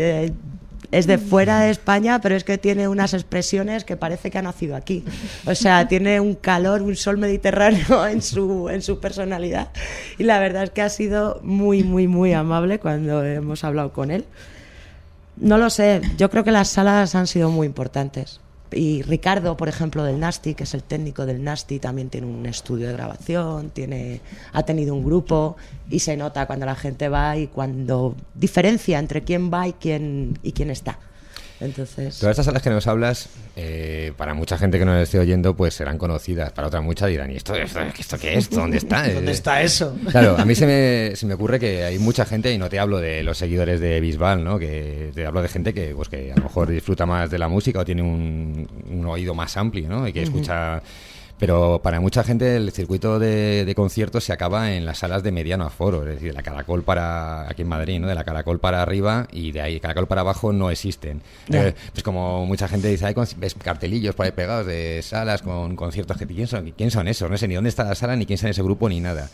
Es de fuera de España, pero es que tiene unas expresiones que parece que ha nacido aquí. O sea, tiene un calor, un sol mediterráneo en su personalidad. Y la verdad es que ha sido muy, muy, muy amable cuando hemos hablado con él. No lo sé, yo creo que las salas han sido muy importantes. Y Ricardo, por ejemplo, del Nasty, que es el técnico del Nasty, también tiene un estudio de grabación, ha tenido un grupo, y se nota cuando la gente va y cuando diferencia entre quién va y quién está. Entonces, todas estas salas que nos hablas, para mucha gente que nos esté oyendo, pues serán conocidas. Para otra mucha dirán, ¿y esto qué es? ¿Dónde está? ¿Dónde está eso? Claro, a mí se me ocurre que hay mucha gente, y no te hablo de los seguidores de Bisbal, ¿no? Que te hablo de gente que a lo mejor disfruta más de la música o tiene un oído más amplio, ¿no? Y que escucha... Pero para mucha gente el circuito de conciertos se acaba en las salas de mediano aforo, es decir, de la Caracol aquí en Madrid, ¿no? De la Caracol para arriba, y de ahí Caracol para abajo no existen. Pues como mucha gente dice, ves cartelillos por ahí pegados de salas con conciertos, ¿quién son esos? No sé ni dónde está la sala, ni quién está en ese grupo, ni nada.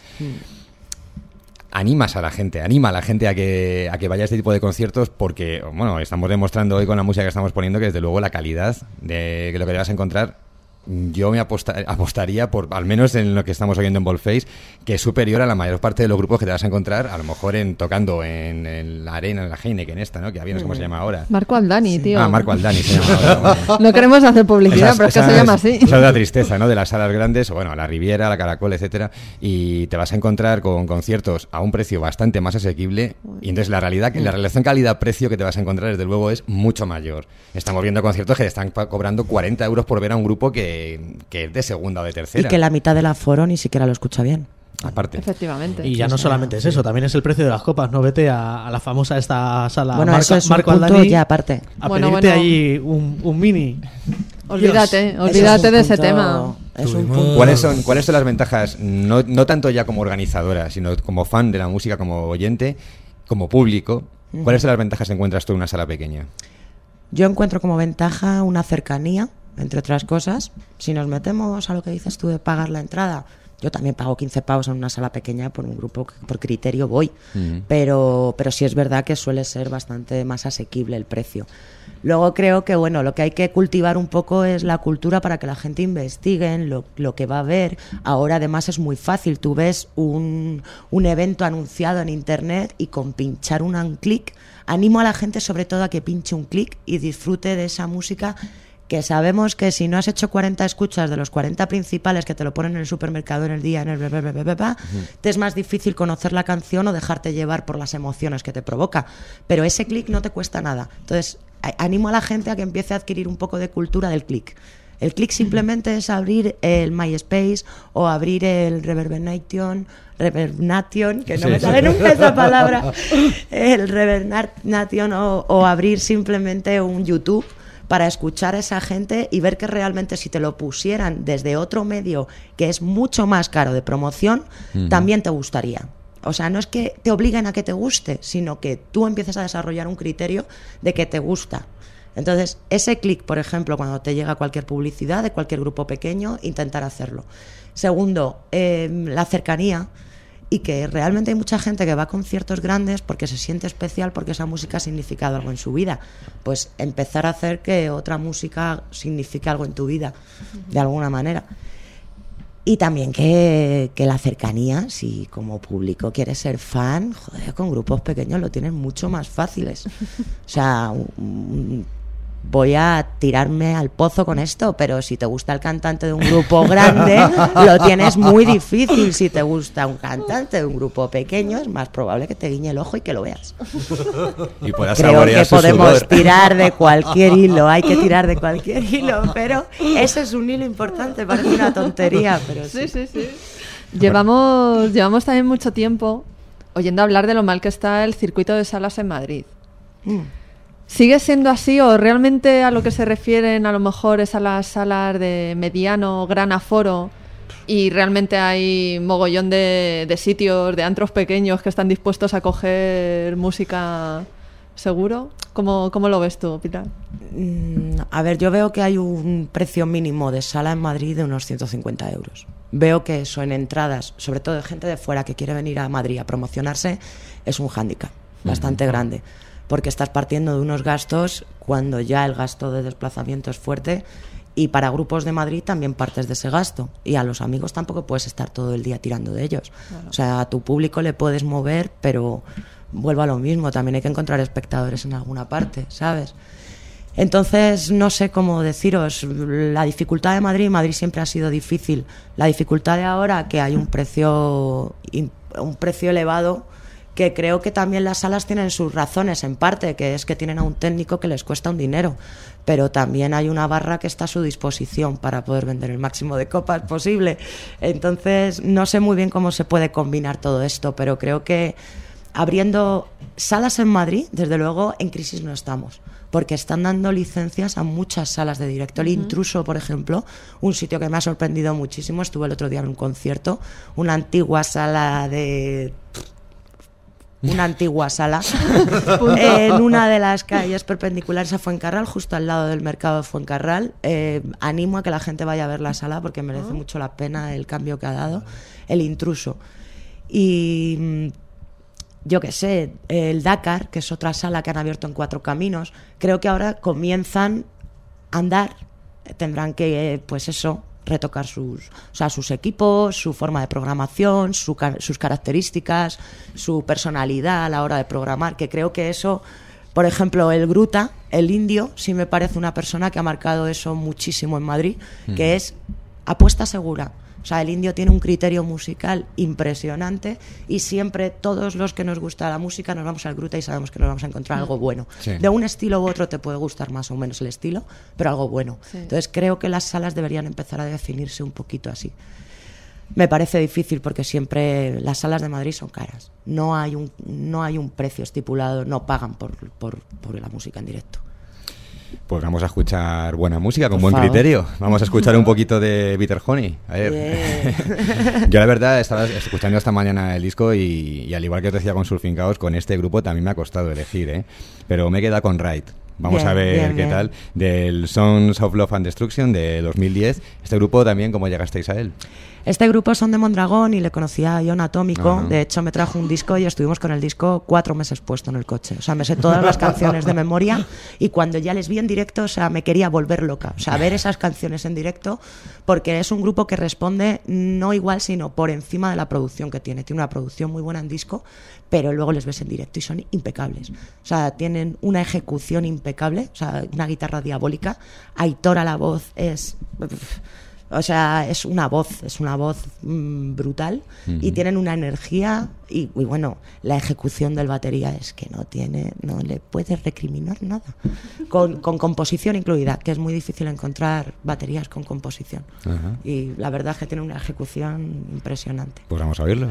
Anima a la gente a que vaya a este tipo de conciertos, porque, bueno, estamos demostrando hoy con la música que estamos poniendo que desde luego la calidad de lo que te vas a encontrar, yo me apostaría por, al menos en lo que estamos oyendo en Volface, que es superior a la mayor parte de los grupos que te vas a encontrar, a lo mejor tocando en la Arena, en la Heineken esta, ¿no? Que no sé cómo se llama ahora. Marco Aldani, tío. Marco Aldani se llama ahora. No queremos hacer publicidad, pero es que se llama así. Esa es la tristeza, ¿no? De las salas grandes, o bueno, la Riviera, la Caracol, etcétera, y te vas a encontrar con conciertos a un precio bastante más asequible, y entonces la relación calidad-precio que te vas a encontrar, desde luego, es mucho mayor. Estamos viendo conciertos que te están cobrando 40 euros por ver a un grupo que es de segunda o de tercera. Y que la mitad del aforo ni siquiera lo escucha bien. Aparte. Efectivamente. Y ya no solamente es eso, también es el precio de las copas, ¿no? Vete a la famosa esta sala eso es Marco un punto Aldani, ya aparte. a pedirte ahí un mini. Olvídate de ese tema. ¿Cuáles son las ventajas, no tanto ya como organizadora, sino como fan de la música, como oyente, como público? ¿Cuáles son las ventajas que encuentras tú en una sala pequeña? Yo encuentro como ventaja una cercanía, entre otras cosas. Si nos metemos a lo que dices tú de pagar la entrada, yo también pago 15 pavos en una sala pequeña por un grupo que por criterio voy, pero sí es verdad que suele ser bastante más asequible el precio. Luego creo que lo que hay que cultivar un poco es la cultura para que la gente investigue en lo que va a ver. Ahora además es muy fácil, tú ves un evento anunciado en internet y con pinchar un clic, animo a la gente sobre todo a que pinche un clic y disfrute de esa música, que sabemos que si no has hecho 40 escuchas de los 40 principales que te lo ponen en el supermercado en el día, te es más difícil conocer la canción o dejarte llevar por las emociones que te provoca, pero ese clic no te cuesta nada. Entonces animo a la gente a que empiece a adquirir un poco de cultura del clic. El clic simplemente es abrir el MySpace o abrir el Reverbnation, que no me sale nunca esa palabra, el Reverbnation, o abrir simplemente un YouTube para escuchar a esa gente y ver que realmente si te lo pusieran desde otro medio que es mucho más caro de promoción, también te gustaría. O sea, no es que te obliguen a que te guste, sino que tú empieces a desarrollar un criterio de que te gusta. Entonces, ese clic, por ejemplo, cuando te llega cualquier publicidad de cualquier grupo pequeño, intentar hacerlo. Segundo, la cercanía, y que realmente hay mucha gente que va a conciertos grandes porque se siente especial, porque esa música ha significado algo en su vida. Pues empezar a hacer que otra música signifique algo en tu vida, de alguna manera. Y también que la cercanía, si como público quieres ser fan, joder, con grupos pequeños lo tienes mucho más fáciles. O sea, voy a tirarme al pozo con esto, pero si te gusta el cantante de un grupo grande, lo tienes muy difícil. Si te gusta un cantante de un grupo pequeño, es más probable que te guiñe el ojo y que lo veas. Y puedas Creo que podemos tirar de cualquier hilo, hay que tirar de cualquier hilo, pero ese es un hilo importante, parece una tontería, pero sí. Llevamos también mucho tiempo oyendo hablar de lo mal que está el circuito de salas en Madrid. ¿Sigue siendo así o realmente a lo que se refieren a lo mejor es a las salas de mediano o gran aforo Y realmente hay mogollón de sitios, de antros pequeños que están dispuestos a coger música seguro. ¿Cómo lo ves tú, Pilar? A ver, yo veo que hay un precio mínimo de sala en Madrid de unos 150 euros. Veo que eso en entradas, sobre todo de gente de fuera que quiere venir a Madrid a promocionarse, es un hándicap bastante grande, porque estás partiendo de unos gastos cuando ya el gasto de desplazamiento es fuerte. Y para grupos de Madrid también partes de ese gasto. Y a los amigos tampoco puedes estar todo el día tirando de ellos. Claro. O sea, a tu público le puedes mover, pero vuelvo a lo mismo. También hay que encontrar espectadores en alguna parte, ¿sabes? Entonces, no sé cómo deciros. La dificultad de Madrid siempre ha sido difícil. La dificultad de ahora, que hay un precio elevado, que creo que también las salas tienen sus razones en parte, que es que tienen a un técnico que les cuesta un dinero, pero también hay una barra que está a su disposición para poder vender el máximo de copas posible. Entonces no sé muy bien cómo se puede combinar todo esto, pero creo que abriendo salas en Madrid, desde luego en crisis no estamos, porque están dando licencias a muchas salas de directo. El Intruso, por ejemplo, un sitio que me ha sorprendido muchísimo, estuve el otro día en un concierto, una antigua sala en una de las calles perpendiculares a Fuencarral, justo al lado del mercado de Fuencarral. Animo a que la gente vaya a ver la sala porque merece mucho la pena el cambio que ha dado. El Intruso. Y yo qué sé, el Dakar, que es otra sala que han abierto en Cuatro Caminos, creo que ahora comienzan a andar. Tendrán que, pues eso, retocar sus equipos, su forma de programación, sus características, su personalidad a la hora de programar, que creo que eso, por ejemplo, el Gruta, el indio, sí me parece una persona que ha marcado eso muchísimo en Madrid, que es apuesta segura. O sea, el indio tiene un criterio musical impresionante y siempre todos los que nos gusta la música nos vamos al Gruta y sabemos que nos vamos a encontrar algo bueno. Sí. De un estilo u otro te puede gustar más o menos el estilo, pero algo bueno. Sí. Entonces creo que las salas deberían empezar a definirse un poquito así. Me parece difícil porque siempre las salas de Madrid son caras. No hay un precio estipulado, no pagan por la música en directo. Pues vamos a escuchar buena música con buen criterio. Vamos a escuchar un poquito de Bitter Honey. A ver. Yo la verdad estaba escuchando esta mañana el disco y al igual que os decía con Surfing Chaos, con este grupo también me ha costado elegir, ¿eh? Pero me he quedado con Ride. Vamos a ver qué tal. Del Songs of Love and Destruction de 2010. Este grupo también, ¿cómo llegasteis a él? Este grupo son de Mondragón y le conocía a Ion Atómico. De hecho, me trajo un disco y estuvimos con el disco 4 meses puesto en el coche. O sea, me sé todas las canciones de memoria y cuando ya les vi en directo, o sea, me quería volver loca. O sea, ver esas canciones en directo, porque es un grupo que responde no igual, sino por encima de la producción que tiene. Tiene una producción muy buena en disco, pero luego les ves en directo y son impecables. O sea, tienen una ejecución impecable, o sea, una guitarra diabólica. Aitor a la voz es... O sea, es una voz brutal y tienen una energía y bueno, la ejecución del batería es que no le puedes recriminar nada. Con composición incluida, que es muy difícil encontrar baterías con composición. Ajá. Y la verdad es que tienen una ejecución impresionante. Pues vamos a oírlos.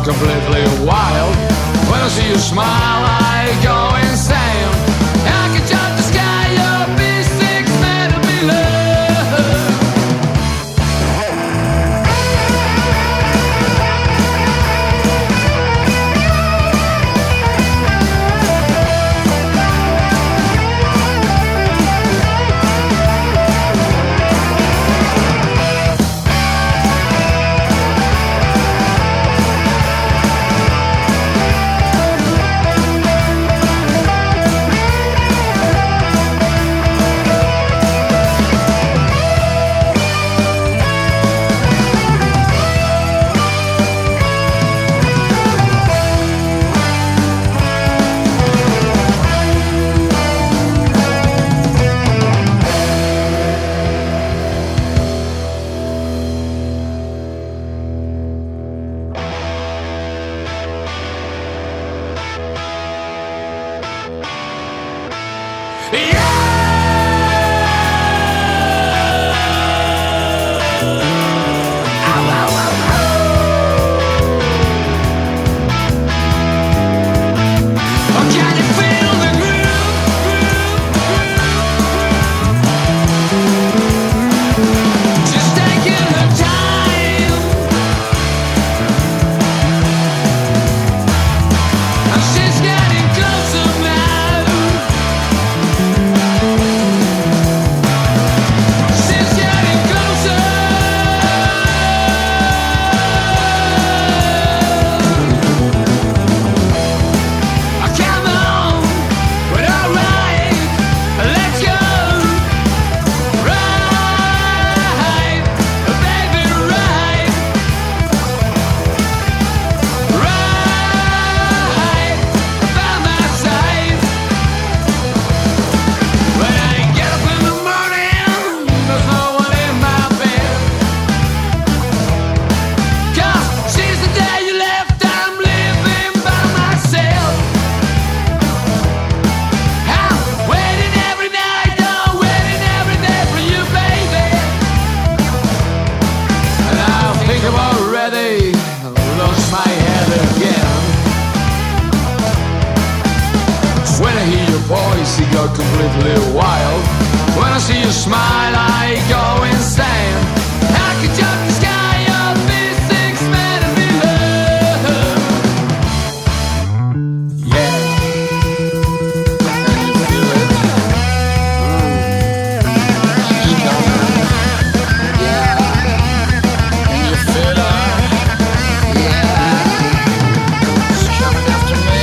completely wild. When I see you smile, I go insane. I can jump the sky, you'll be 6 men to be loved. Completely wild. When I see you smile, I go insane. I could jump the sky, you'll be 6 men to be loved. Yeah. You feel it? Yeah. You feel it? Yeah. It's coming after me.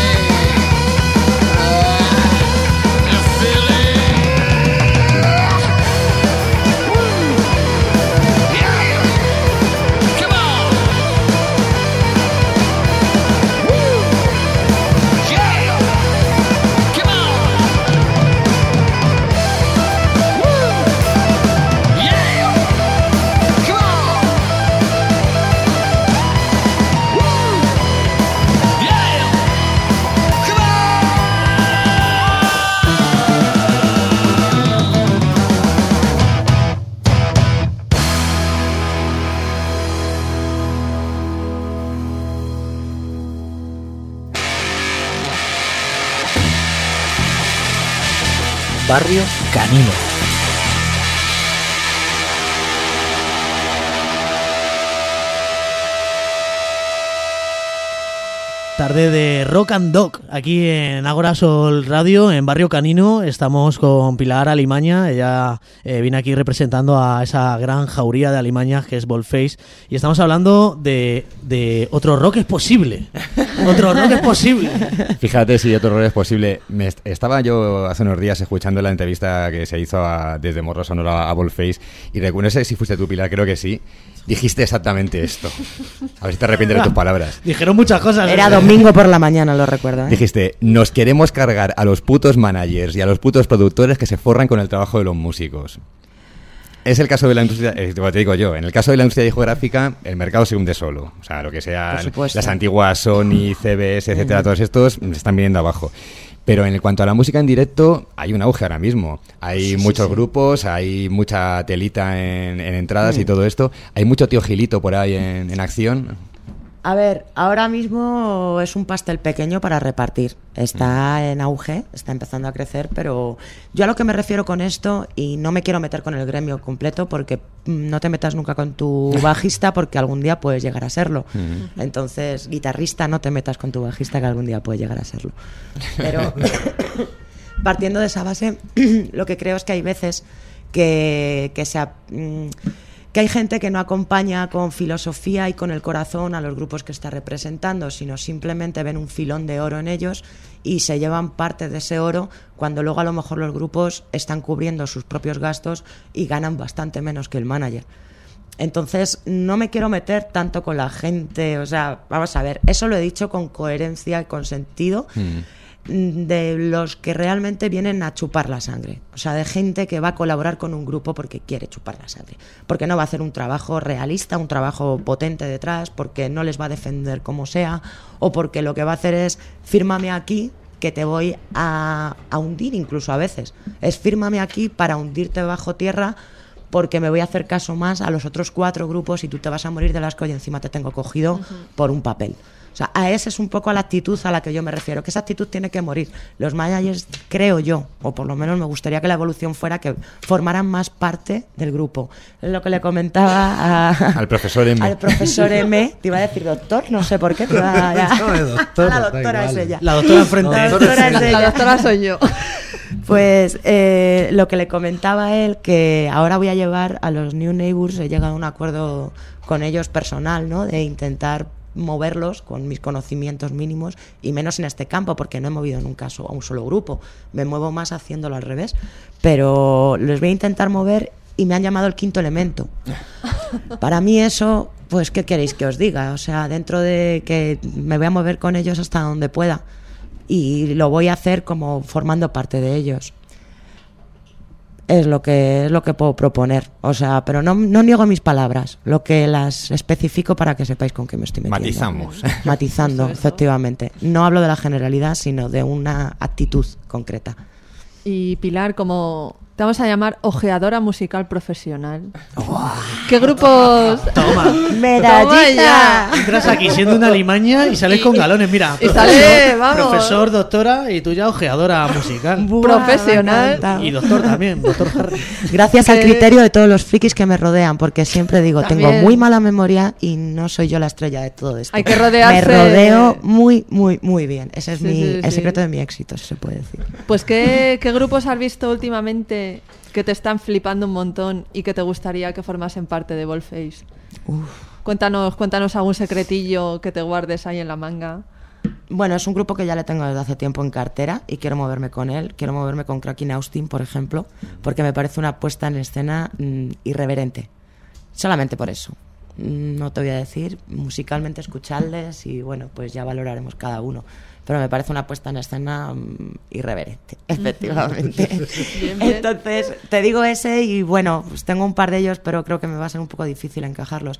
Barrio Canino. Tarde de Rock and Dog, aquí en Ágora Sol Radio, en Barrio Canino. Estamos con Pilar Alimaña, ella viene aquí representando a esa gran jauría de alimañas que es Volface. Y estamos hablando de otro rock es posible. Otro rock es posible. Fíjate si otro rock es posible. Estaba yo hace unos días escuchando la entrevista que se hizo desde Morro Sonoro a Volface y no sé si fuiste tú, Pilar, creo que sí. Dijiste exactamente esto. A ver si te arrepientes de tus palabras. Dijeron muchas cosas. Era domingo por la mañana, lo recuerdo, ¿eh? Dijiste, nos queremos cargar a los putos managers y a los putos productores que se forran con el trabajo de los músicos. Es el caso de la industria, te digo yo, en el caso de la industria discográfica, el mercado se hunde solo. O sea, lo que sea, las antiguas Sony, CBS, etcétera, todos estos se están viniendo abajo. Pero en cuanto a la música en directo, hay un auge ahora mismo. Hay muchos grupos, hay mucha telita en entradas y todo esto. Hay mucho tío Gilito por ahí en acción. A ver, ahora mismo es un pastel pequeño para repartir. Está en auge, está empezando a crecer, pero yo a lo que me refiero con esto, y no me quiero meter con el gremio completo, porque no te metas nunca con tu bajista, porque algún día puedes llegar a serlo. Entonces, guitarrista, no te metas con tu bajista, que algún día puedes llegar a serlo. Pero partiendo de esa base, lo que creo es que hay veces que hay gente que no acompaña con filosofía y con el corazón a los grupos que está representando, sino simplemente ven un filón de oro en ellos y se llevan parte de ese oro, cuando luego a lo mejor los grupos están cubriendo sus propios gastos y ganan bastante menos que el manager. Entonces no me quiero meter tanto con la gente, o sea, vamos a ver, eso lo he dicho con coherencia y con sentido, de los que realmente vienen a chupar la sangre, o sea, de gente que va a colaborar con un grupo porque quiere chupar la sangre, porque no va a hacer un trabajo realista, un trabajo potente detrás, porque no les va a defender como sea, o porque lo que va a hacer es fírmame aquí que te voy a hundir, incluso a veces es fírmame aquí para hundirte bajo tierra, porque me voy a hacer caso más a los otros 4 grupos y tú te vas a morir del asco y encima te tengo cogido por un papel. O sea, a esa es un poco la actitud a la que yo me refiero, que esa actitud tiene que morir. Los managers, creo yo, o por lo menos me gustaría que la evolución fuera que formaran más parte del grupo. Es lo que le comentaba al profesor M. Al profesor M, te iba a decir doctor, no sé por qué, te iba a... la doctora es ella. La doctora enfrente. La doctora soy yo. Pues lo que le comentaba a él, que ahora voy a llevar a los New Neighbors, he llegado a un acuerdo con ellos personal, ¿no? De intentar moverlos con mis conocimientos mínimos, y menos en este campo, porque no he movido nunca a un solo grupo, me muevo más haciéndolo al revés, pero les voy a intentar mover y me han llamado el quinto elemento. Para mí eso, pues ¿qué queréis que os diga? O sea, dentro de que me voy a mover con ellos hasta donde pueda, y lo voy a hacer como formando parte de ellos. Es lo que puedo proponer, o sea, pero no niego mis palabras, lo que las especifico para que sepáis con qué me estoy metiendo. Matizando, efectivamente. No hablo de la generalidad, sino de una actitud concreta. Y Pilar, como te vamos a llamar ojeadora musical profesional. ¿Qué grupos? Toma. ¡Medallita! Entras aquí siendo una limaña y sales con galones, mira. Y sale, vamos. Profesor, doctora, y tú ya ojeadora musical. Profesional. Y doctor también, doctor Harry. Gracias al criterio de todos los frikis que me rodean, porque siempre digo, tengo muy mala memoria y no soy yo la estrella de todo esto. Hay que rodearse. Me rodeo muy, muy, muy bien. Ese es el secreto de mi éxito, si se puede decir. Pues ¿qué grupos has visto últimamente que te están flipando un montón y que te gustaría que formasen parte de Volface? Cuéntanos algún secretillo que te guardes ahí en la manga. Bueno, es un grupo que ya le tengo desde hace tiempo en cartera y quiero moverme con él. Quiero moverme con Kraken Austin, por ejemplo, porque me parece una puesta en escena irreverente. Solamente por eso. No te voy a decir, musicalmente escucharles y bueno, pues ya valoraremos cada uno. Pero me parece una puesta en escena irreverente, efectivamente. Bien. Entonces, te digo ese y bueno, pues tengo un par de ellos, pero creo que me va a ser un poco difícil encajarlos.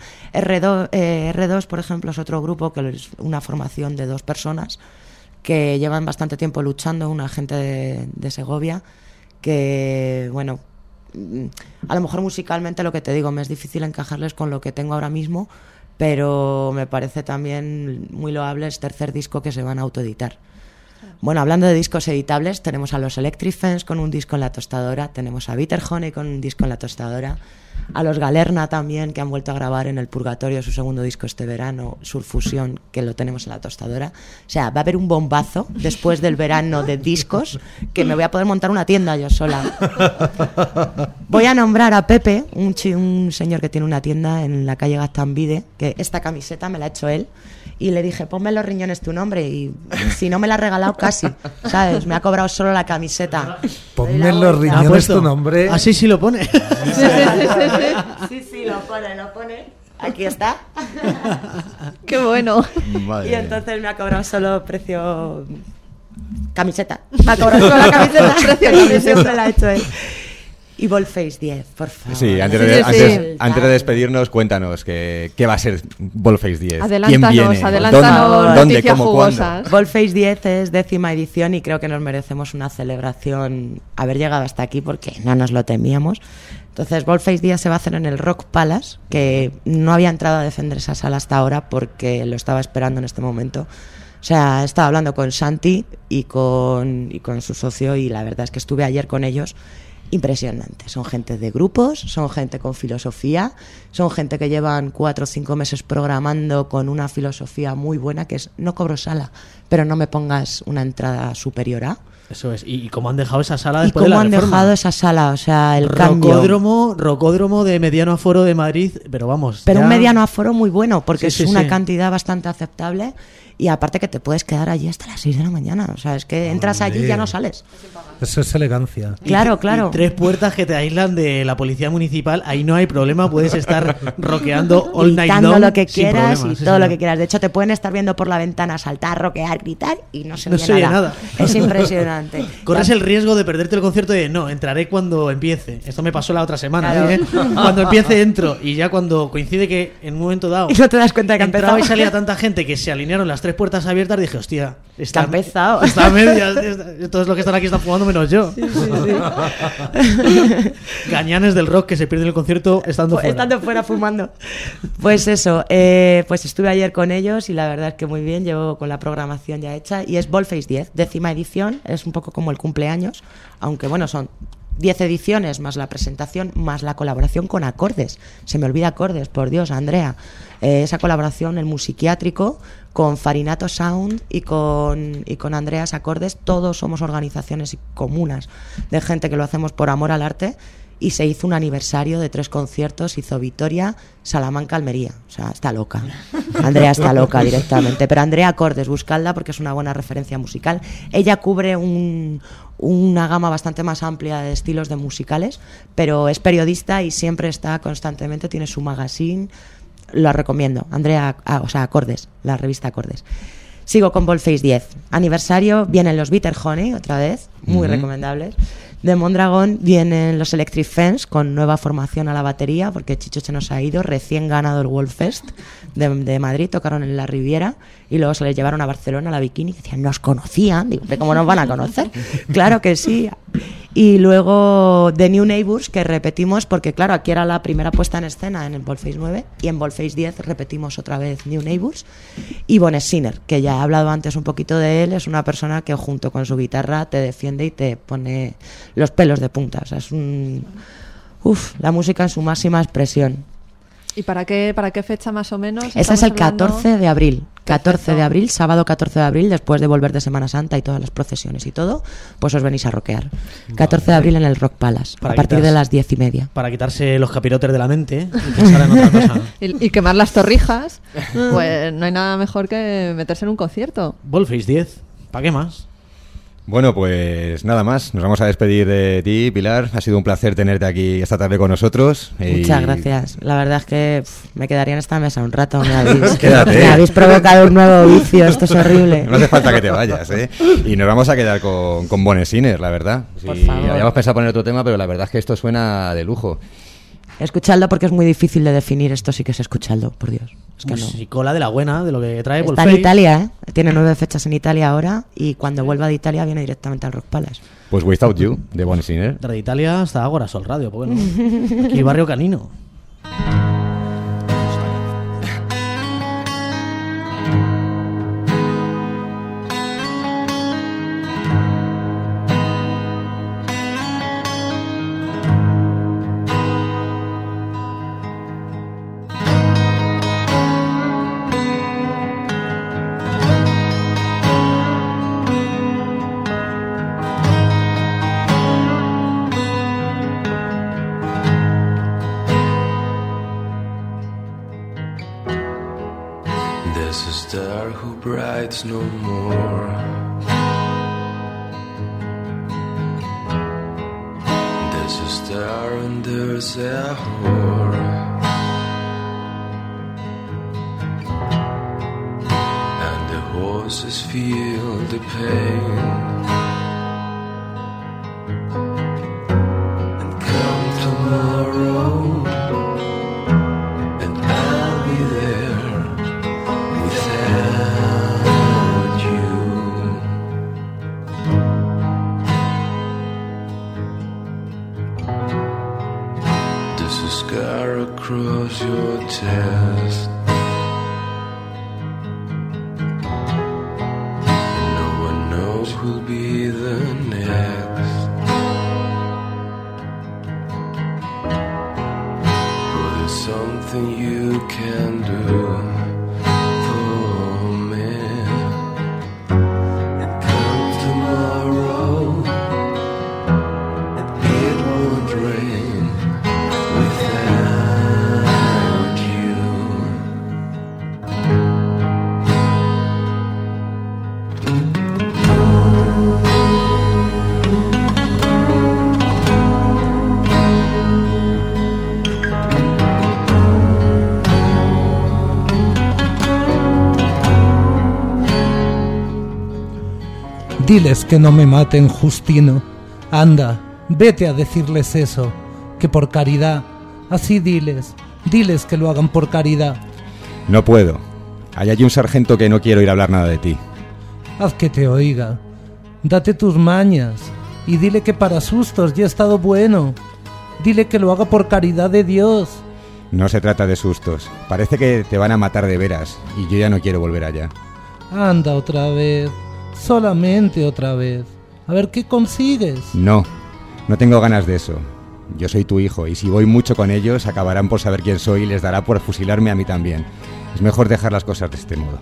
R2, por ejemplo, es otro grupo que es una formación de 2 personas que llevan bastante tiempo luchando, una gente de Segovia, que bueno, a lo mejor musicalmente lo que te digo, me es difícil encajarles con lo que tengo ahora mismo, pero me parece también muy loable el tercer disco que se van a autoeditar. Bueno, hablando de discos editables, tenemos a los Electric Fence con un disco en la tostadora, tenemos a Bitter Honey con un disco en la tostadora, a los Galerna también, que han vuelto a grabar en El Purgatorio su segundo disco este verano, Surfusión, que lo tenemos en la tostadora. O sea, va a haber un bombazo después del verano de discos, que me voy a poder montar una tienda yo sola. Voy a nombrar a Pepe, un señor que tiene una tienda en la calle Gastambide, que esta camiseta me la ha hecho él, y le dije, ponme en los riñones tu nombre, y si no me la ha regalado casi, ¿sabes? Me ha cobrado solo la camiseta. Ponme en los riñones tu nombre. Así sí lo pone. Sí, lo pone. Aquí está. ¡Qué bueno! Madre y entonces me ha cobrado solo precio camiseta. Me ha cobrado solo la camiseta, precio camiseta. Siempre la ha hecho él. Y Volface 10, por favor. Sí, antes de despedirnos, cuéntanos qué va a ser Volface 10. Adelántanos noticias jugosas. Volface 10 es 10ª edición y creo que nos merecemos una celebración haber llegado hasta aquí porque no nos lo temíamos. Entonces, Volface Díaz se va a hacer en el Rock Palace, que no había entrado a defender esa sala hasta ahora porque lo estaba esperando en este momento. O sea, estaba hablando con Santi y con su socio, y la verdad es que estuve ayer con ellos. Impresionante. Son gente de grupos, son gente con filosofía, son gente que llevan 4 o 5 meses programando con una filosofía muy buena, que es: no cobro sala, pero no me pongas una entrada superior a. Eso es. ¿Y cómo han dejado esa sala después de la reforma? ¿Y cómo han dejado esa sala? O sea, el cambio. Rocódromo de mediano aforo de Madrid, pero vamos. Pero ya... un mediano aforo muy bueno, porque sí, es una sí. cantidad bastante aceptable, y aparte que te puedes quedar allí hasta las 6 de la mañana. O sea, es que entras allí y ya no sales. Eso es elegancia. Claro. Y 3 puertas que te aíslan de la policía municipal, ahí no hay problema, puedes estar rockeando all night gritando long lo que sin quieras problemas, y todo lo que quieras. De hecho, te pueden estar viendo por la ventana, saltar, rockear, gritar, y no se oye nada. Es impresionante. Corres el riesgo de perderte el concierto de no, entraré cuando empiece. Esto me pasó la otra semana. Claro. ¿Eh? Cuando empiece entro, y ya cuando coincide que en un momento dado Y no te das cuenta de que ha empezado. entraba y salía tanta gente que se alinearon las 3 puertas abiertas, dije, hostia, Está empezado. Está a medias. Todos los que están aquí están fumando menos yo. Sí. Gañanes del rock que se pierden el concierto estando fuera. Estando fuera fumando. Pues eso, pues estuve ayer con ellos y la verdad es que muy bien, llevo con la programación ya hecha, y es Volface 10, 10ª edición, es un poco como el cumpleaños, aunque bueno, son 10 ediciones más la presentación, más la colaboración con Acordes. Se me olvida Acordes, por Dios, Andrea. Esa colaboración, el musiquiátrico, con Farinato Sound y con Andreas Acordes. Todos somos organizaciones comunas de gente que lo hacemos por amor al arte. Y se hizo un aniversario de 3 conciertos, hizo Vitoria, Salamanca, Almería. O sea, está loca. Andrea está loca directamente. Pero Andrea Acordes, buscadla porque es una buena referencia musical. Ella cubre una gama bastante más amplia de estilos de musicales, pero es periodista y siempre está constantemente, tiene su magazine. Lo recomiendo. Andrea, Acordes, la revista Acordes. Sigo con Volface 10. Aniversario, vienen los Bitter Honey, otra vez, muy recomendables. De Mondragón vienen los Electric Fence con nueva formación a la batería, porque Chicho se nos ha ido, recién ganado el World Fest de Madrid, tocaron en la Riviera y luego se les llevaron a Barcelona, a la Bikini, que decían, ¿nos conocían? Digo, ¿cómo nos van a conocer? Claro que sí. Y luego The New Neighbors, que repetimos, porque claro, aquí era la primera puesta en escena en el Volface 9, y en Volface 10 repetimos otra vez New Neighbors. Y Bones Sinner, que ya he hablado antes un poquito de él, es una persona que junto con su guitarra te defiende y te pone los pelos de punta. O sea, es la música en su máxima expresión. ¿Y para qué fecha más o menos? Ese es el hablando? 14 de abril. 14 Perfecto. de abril, sábado 14 de abril, después de volver de Semana Santa y todas las procesiones y todo, pues os venís a rockear. 14 de abril en el Rock Palace, a partir de las 10:30. Para quitarse los capirotes de la mente y pensar en otra cosa. Y quemar las torrijas, pues no hay nada mejor que meterse en un concierto. Volface 10, ¿para qué más? Bueno, pues nada más. Nos vamos a despedir de ti, Pilar. Ha sido un placer tenerte aquí esta tarde con nosotros. Muchas gracias. La verdad es que me quedaría en esta mesa un rato. Me Quédate. habéis provocado un nuevo vicio. Esto es horrible. No hace falta que te vayas, ¿eh? Y nos vamos a quedar con Bones Sinner, la verdad. Por Sí, favor. habíamos pensado poner otro tema, pero la verdad es que esto suena de lujo. Escuchadlo porque es muy difícil de definir. Esto sí que es escuchadlo, por Dios. Es que no. Musicola de la buena, de lo que trae Está Volface. en Italia, ¿eh? Tiene 9 fechas en Italia ahora y cuando vuelva de Italia viene directamente al Rock Palace. Pues Without You, de Bones Sinner. De Italia hasta Agora Sol Radio, pues bueno. Aquí Barrio Canino. There's a star who brights no more. There's a star and there's a whore. And the horses feel the pain. And come tomorrow, and I'll be there without you. scar across your chest. No one knows who'll be the next. But there's something you can do for me. It comes tomorrow, and it won't rain without you. Diles que no me maten, Justino. Anda, vete a decirles eso, que por caridad. Así diles que lo hagan por caridad. No puedo. Hay allí un sargento que no quiero ir a hablar nada de ti. Haz que te oiga. Date tus mañas y dile que para sustos ya he estado bueno. Dile que lo haga por caridad de Dios. No se trata de sustos. Parece que te van a matar de veras y yo ya no quiero volver allá. Anda otra vez. Solamente otra vez. A ver qué consigues. No tengo ganas de eso. Yo soy tu hijo y si voy mucho con ellos acabarán por saber quién soy y les dará por fusilarme a mí también. Es mejor dejar las cosas de este modo.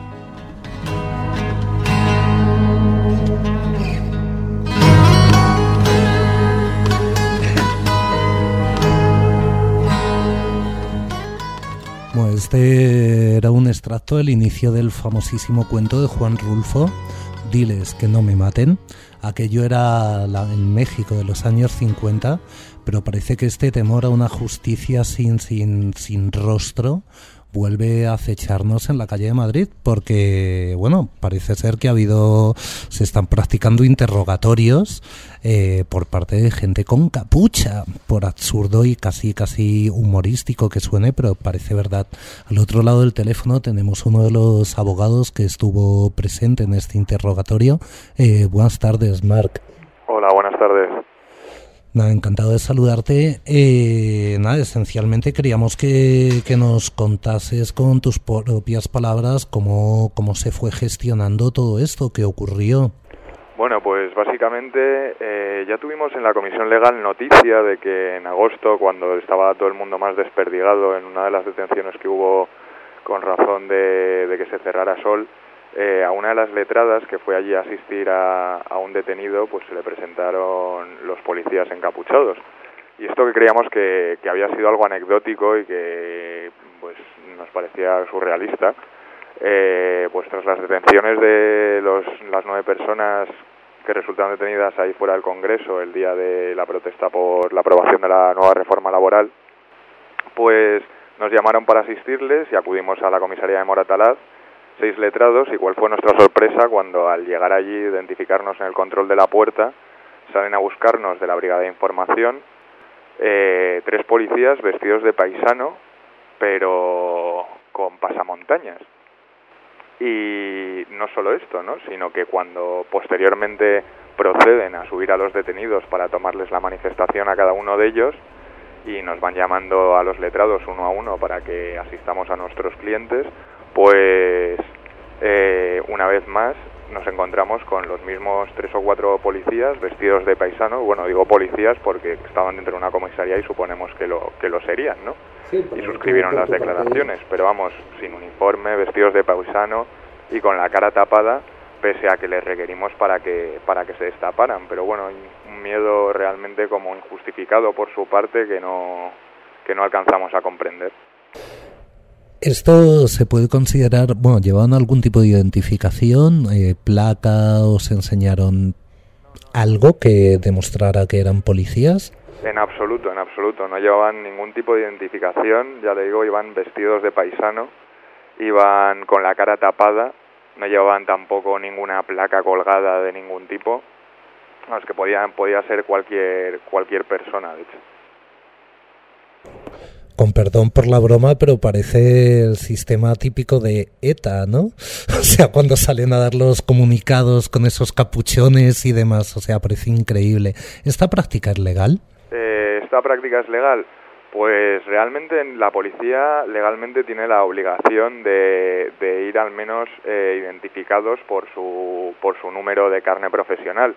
Bueno, este era un extracto del inicio del famosísimo cuento de Juan Rulfo, Diles que no me maten. Aquello era en México de los años 50, pero parece que este temor a una justicia sin rostro vuelve a acecharnos en la calle de Madrid, porque, bueno, parece ser que se están practicando interrogatorios por parte de gente con capucha, por absurdo y casi humorístico que suene, pero parece verdad. Al otro lado del teléfono tenemos uno de los abogados que estuvo presente en este interrogatorio. Buenas tardes, Marc. Hola, buenas tardes. Nada, encantado de saludarte. Esencialmente queríamos que nos contases con tus propias palabras cómo se fue gestionando todo esto, qué ocurrió. Bueno, pues básicamente ya tuvimos en la Comisión Legal noticia de que en agosto, cuando estaba todo el mundo más desperdigado en una de las detenciones que hubo con razón de que se cerrara Sol, a una de las letradas que fue allí a asistir a un detenido, pues se le presentaron los policías encapuchados. Y esto que creíamos que había sido algo anecdótico y que pues nos parecía surrealista, pues tras las detenciones de las 9 personas que resultaron detenidas ahí fuera del Congreso el día de la protesta por la aprobación de la nueva reforma laboral, pues nos llamaron para asistirles y acudimos a la comisaría de Moratalaz, 6 letrados, y cuál fue nuestra sorpresa cuando al llegar allí, identificarnos en el control de la puerta, salen a buscarnos de la Brigada de Información 3 policías vestidos de paisano, pero con pasamontañas. Y no solo esto, ¿no?, sino que cuando posteriormente proceden a subir a los detenidos para tomarles la manifestación a cada uno de ellos y nos van llamando a los letrados uno a uno para que asistamos a nuestros clientes, pues una vez más nos encontramos con los mismos 3 o 4 policías vestidos de paisano. Bueno, digo policías porque estaban dentro de una comisaría y suponemos que lo serían, ¿no? Sí, y suscribieron las declaraciones, pero vamos, sin uniforme, vestidos de paisano y con la cara tapada, pese a que les requerimos para que se destaparan. Pero bueno, un miedo realmente como injustificado por su parte que no alcanzamos a comprender. ¿Esto se puede considerar, bueno, llevaban algún tipo de identificación, placa, os enseñaron algo que demostrara que eran policías? En absoluto, no llevaban ningún tipo de identificación, ya le digo, iban vestidos de paisano, iban con la cara tapada, no llevaban tampoco ninguna placa colgada de ningún tipo, no, es que podía ser cualquier persona, de hecho. Con perdón por la broma, pero parece el sistema típico de ETA, ¿no? O sea, cuando salen a dar los comunicados con esos capuchones y demás, o sea, parece increíble. ¿Esta práctica es legal? ¿Esta práctica es legal? Pues realmente la policía legalmente tiene la obligación de ir al menos identificados por su número de carné profesional.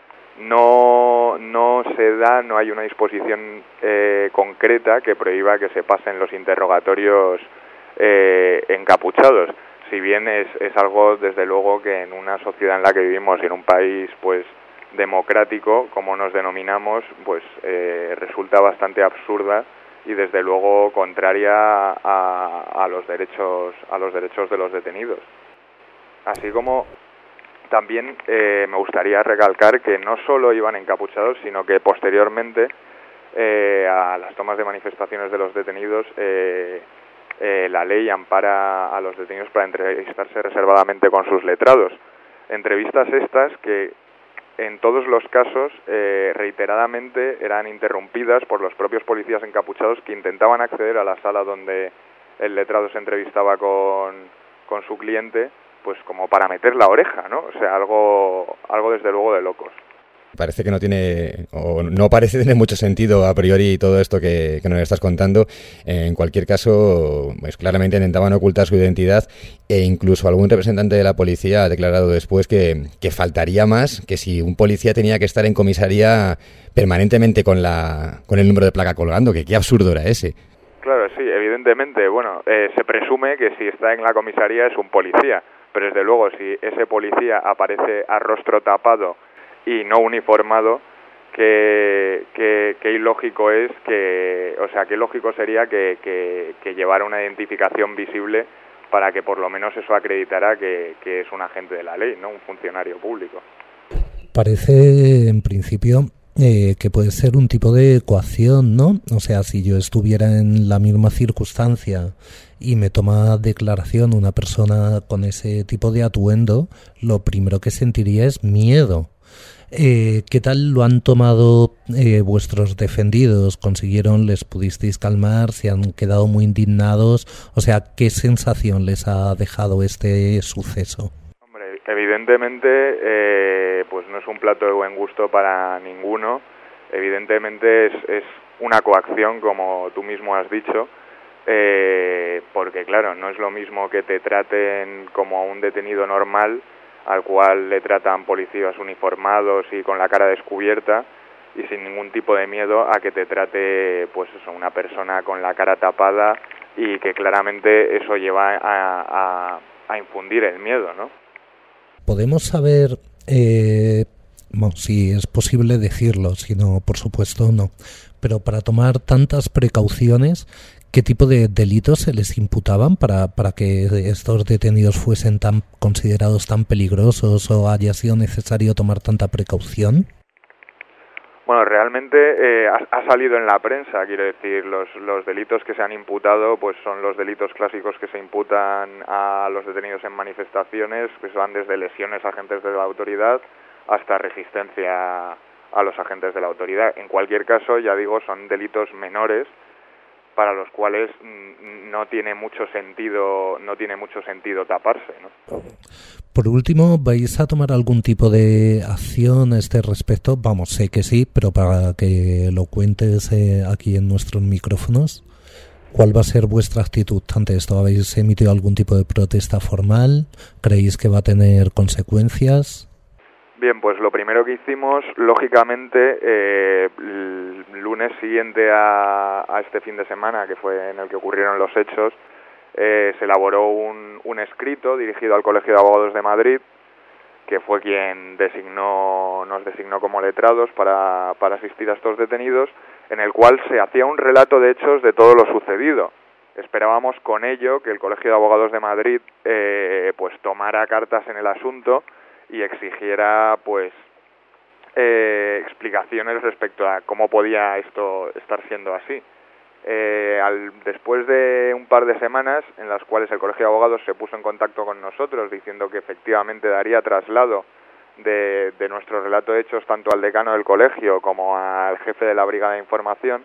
No hay una disposición concreta que prohíba que se pasen los interrogatorios encapuchados. Si bien es algo, desde luego, que en una sociedad en la que vivimos y en un país pues democrático, como nos denominamos, pues resulta bastante absurda y desde luego contraria a los derechos de los detenidos. Así como también me gustaría recalcar que no solo iban encapuchados, sino que posteriormente a las tomas de manifestaciones de los detenidos, la ley ampara a los detenidos para entrevistarse reservadamente con sus letrados. Entrevistas estas que en todos los casos reiteradamente eran interrumpidas por los propios policías encapuchados que intentaban acceder a la sala donde el letrado se entrevistaba con su cliente, pues como para meter la oreja, ¿no? O sea, algo desde luego de locos. Parece que no tiene, o no parece tener mucho sentido a priori todo esto que nos estás contando. En cualquier caso, pues claramente intentaban ocultar su identidad e incluso algún representante de la policía ha declarado después que faltaría más, que si un policía tenía que estar en comisaría permanentemente con el número de placa colgando, que qué absurdo era ese. Claro, sí, evidentemente, bueno, se presume que si está en la comisaría es un policía, pero desde luego si ese policía aparece a rostro tapado y no uniformado, qué ilógico es qué ilógico sería que llevara una identificación visible para que por lo menos eso acreditara que es un agente de la ley, no un funcionario público. Parece, en principio, que puede ser un tipo de coacción, ¿no? O sea, si yo estuviera en la misma circunstancia y me toma declaración una persona con ese tipo de atuendo, lo primero que sentiría es miedo. ¿Qué tal lo han tomado vuestros defendidos? ¿Les pudisteis calmar? ¿Se han quedado muy indignados? O sea, ¿qué sensación les ha dejado este suceso? Hombre, evidentemente, pues no es un plato de buen gusto para ninguno. Evidentemente es una coacción, como tú mismo has dicho, porque claro, no es lo mismo que te traten como a un detenido normal, al cual le tratan policías uniformados y con la cara descubierta y sin ningún tipo de miedo, a que te trate pues eso, una persona con la cara tapada y que claramente eso lleva a infundir el miedo, ¿no? ¿Podemos saber, si es posible decirlo, si no, por supuesto no, pero para tomar tantas precauciones, ¿qué tipo de delitos se les imputaban para que estos detenidos fuesen tan considerados tan peligrosos o haya sido necesario tomar tanta precaución? Bueno, realmente ha salido en la prensa, quiero decir, los delitos que se han imputado pues son los delitos clásicos que se imputan a los detenidos en manifestaciones, que van desde lesiones a agentes de la autoridad hasta resistencia a los agentes de la autoridad. En cualquier caso, ya digo, son delitos menores para los cuales no tiene mucho sentido taparse, ¿no? Por último, ¿vais a tomar algún tipo de acción a este respecto? Vamos, sé que sí, pero para que lo cuentes aquí en nuestros micrófonos, ¿cuál va a ser vuestra actitud ante esto? ¿Habéis emitido algún tipo de protesta formal? ¿Creéis que va a tener consecuencias? Bien, pues lo primero que hicimos, lógicamente, el lunes siguiente a este fin de semana, que fue en el que ocurrieron los hechos, se elaboró un escrito dirigido al Colegio de Abogados de Madrid, que fue quien nos designó como letrados para asistir a estos detenidos, en el cual se hacía un relato de hechos de todo lo sucedido. Esperábamos con ello que el Colegio de Abogados de Madrid pues tomara cartas en el asunto y exigiera pues explicaciones respecto a cómo podía esto estar siendo así. Después de un par de semanas en las cuales el Colegio de Abogados se puso en contacto con nosotros diciendo que efectivamente daría traslado de nuestro relato de hechos tanto al decano del colegio como al jefe de la Brigada de Información,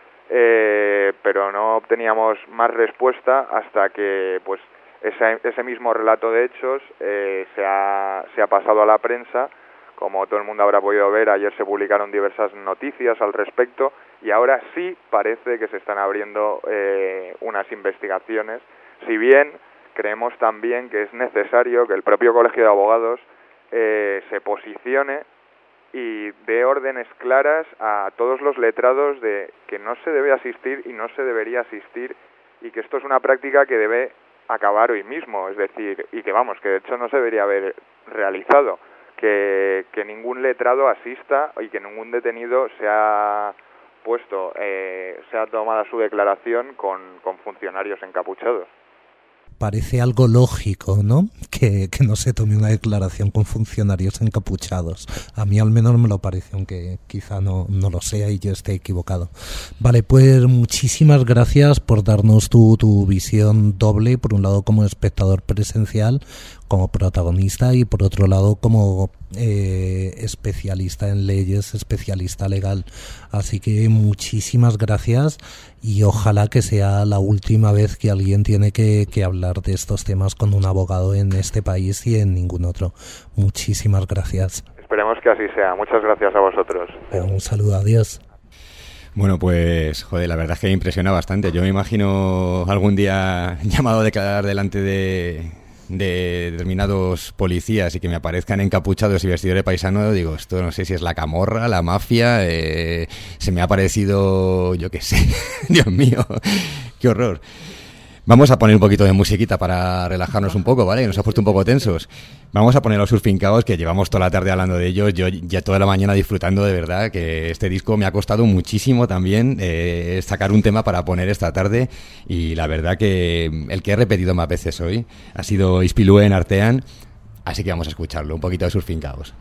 pero no obteníamos más respuesta hasta que pues ese mismo relato de hechos se ha pasado a la prensa. Como todo el mundo habrá podido ver, ayer se publicaron diversas noticias al respecto y ahora sí parece que se están abriendo unas investigaciones, si bien creemos también que es necesario que el propio Colegio de Abogados se posicione y dé órdenes claras a todos los letrados de que no se debe asistir y no se debería asistir, y que esto es una práctica que debe acabar hoy mismo, es decir, y que vamos, que de hecho no se debería haber realizado, que ningún letrado asista y que ningún detenido sea tomada su declaración con funcionarios encapuchados. Parece algo lógico, ¿no? Que no se tome una declaración con funcionarios encapuchados. A mí al menos me lo parece, aunque quizá no lo sea y yo esté equivocado. Vale, pues muchísimas gracias por darnos tu visión doble, por un lado como espectador presencial, como protagonista, y por otro lado como especialista en leyes, especialista legal. Así que muchísimas gracias, y ojalá que sea la última vez que alguien tiene que hablar de estos temas con un abogado en este país y en ningún otro. Muchísimas gracias. Esperemos que así sea. Muchas gracias a vosotros. Un saludo, adiós. Bueno, pues, joder, la verdad es que me impresiona bastante. Yo me imagino algún día llamado a declarar delante de determinados policías y que me aparezcan encapuchados y vestidos de paisano. Digo, esto no sé si es la camorra, la mafia, se me ha parecido, yo qué sé. Dios mío, qué horror. Vamos a poner un poquito de musiquita para relajarnos un poco, ¿vale? Nos ha puesto un poco tensos. Vamos a poner los Surfing Chaos, que llevamos toda la tarde hablando de ellos. Yo ya toda la mañana disfrutando, de verdad, que este disco me ha costado muchísimo también sacar un tema para poner esta tarde. Y la verdad que el que he repetido más veces hoy ha sido Ispiluen Artean. Así que vamos a escucharlo, un poquito de Surfing Chaos.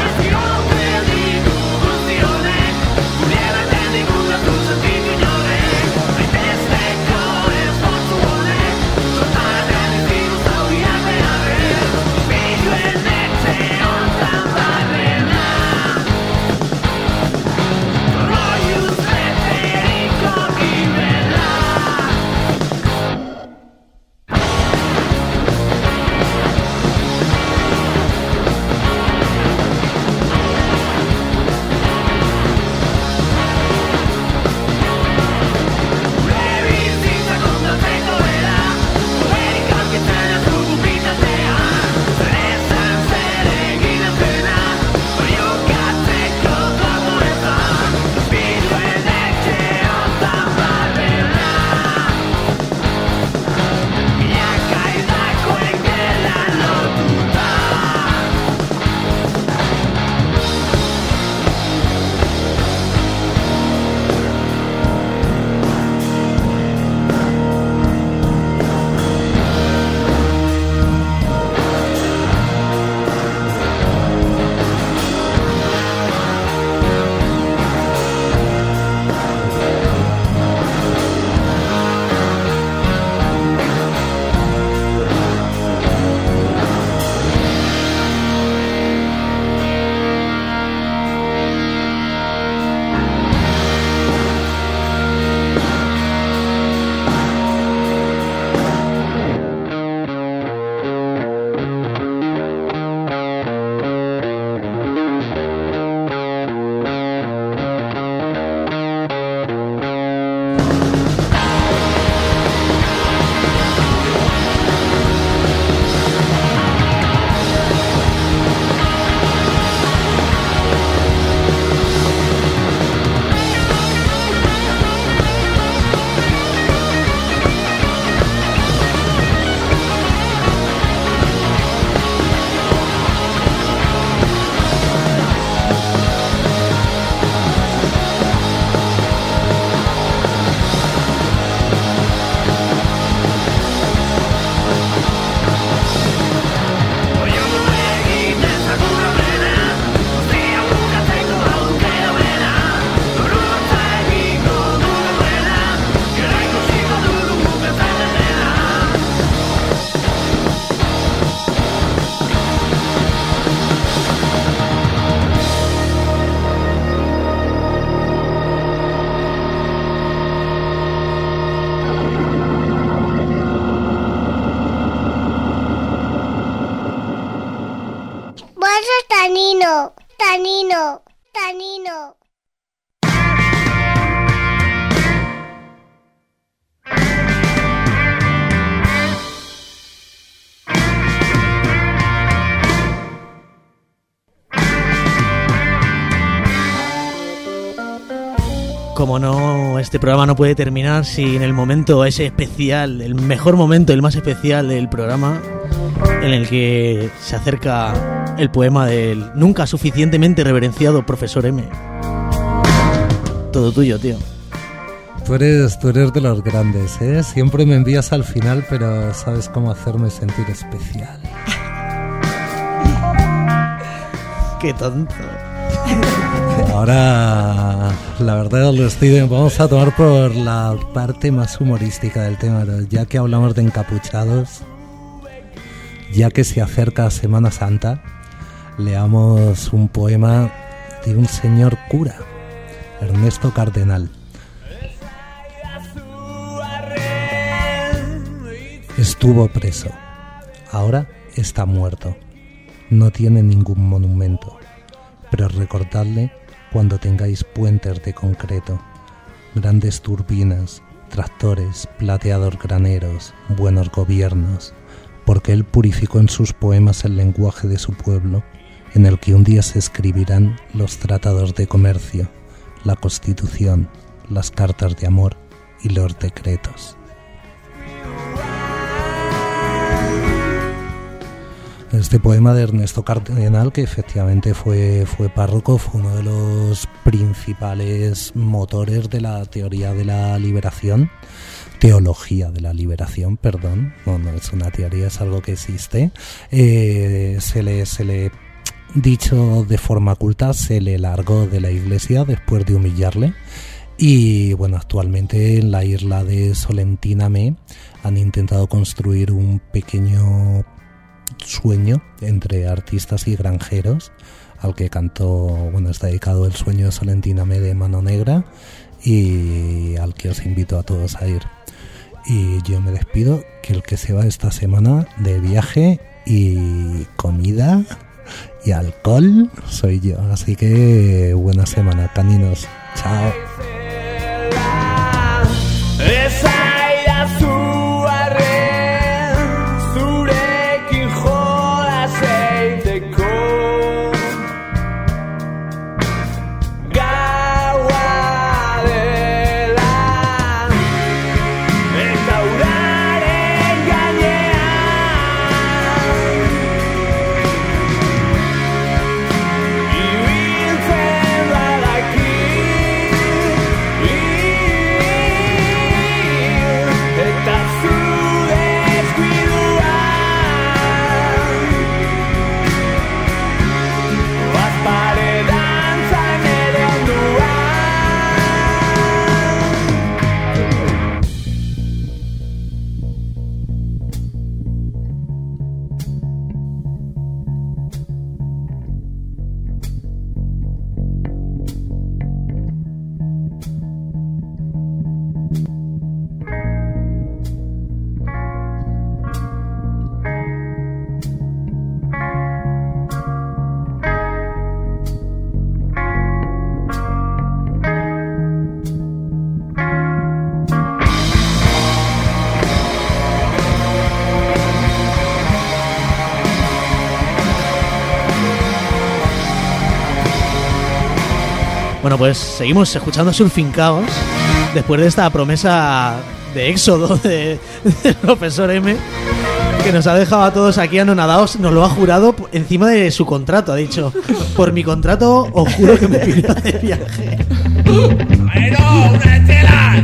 Pudiera tener una cosa, ti signore. es Tanino, Tanino, Tanino. Como no, este programa no puede terminar sin el momento ese especial, el mejor momento, el más especial del programa, en el que se acerca el poema del nunca suficientemente reverenciado Profesor M. Todo tuyo, tío. Tú eres de los grandes, ¿eh? Siempre me envías al final, pero sabes cómo hacerme sentir especial. Qué tonto. Ahora, la verdad, vamos a tomar por la parte más humorística del tema, ya que hablamos de encapuchados, ya que se acerca Semana Santa, leamos un poema de un señor cura, Ernesto Cardenal. Estuvo preso, ahora está muerto, no tiene ningún monumento, pero recordadle cuando tengáis puentes de concreto, grandes turbinas, tractores, plateados graneros, buenos gobiernos, porque él purificó en sus poemas el lenguaje de su pueblo, en el que un día se escribirán los tratados de comercio, la Constitución, las cartas de amor y los decretos. Este poema de Ernesto Cardenal, que efectivamente fue párroco, fue uno de los principales motores de la teoría de la liberación, teología de la liberación, perdón, no es una teoría, es algo que existe. Se le dicho de forma culta, se le largó de la iglesia después de humillarle. Y bueno, actualmente en la isla de Solentiname han intentado construir un pequeño sueño entre artistas y granjeros, al que está dedicado El sueño de Solentiname de Mano Negra, y al que os invito a todos a ir. Y yo me despido, que el que se va esta semana de viaje y comida y alcohol soy yo, así que buena semana, caninos, chao. Bueno, pues seguimos escuchando Surfing Chaos después de esta promesa de éxodo del Profesor M, que nos ha dejado a todos aquí anonadados. Nos lo ha jurado encima de su contrato. Ha dicho: por mi contrato os juro que me pido de viaje. ¡Bueno, una chela!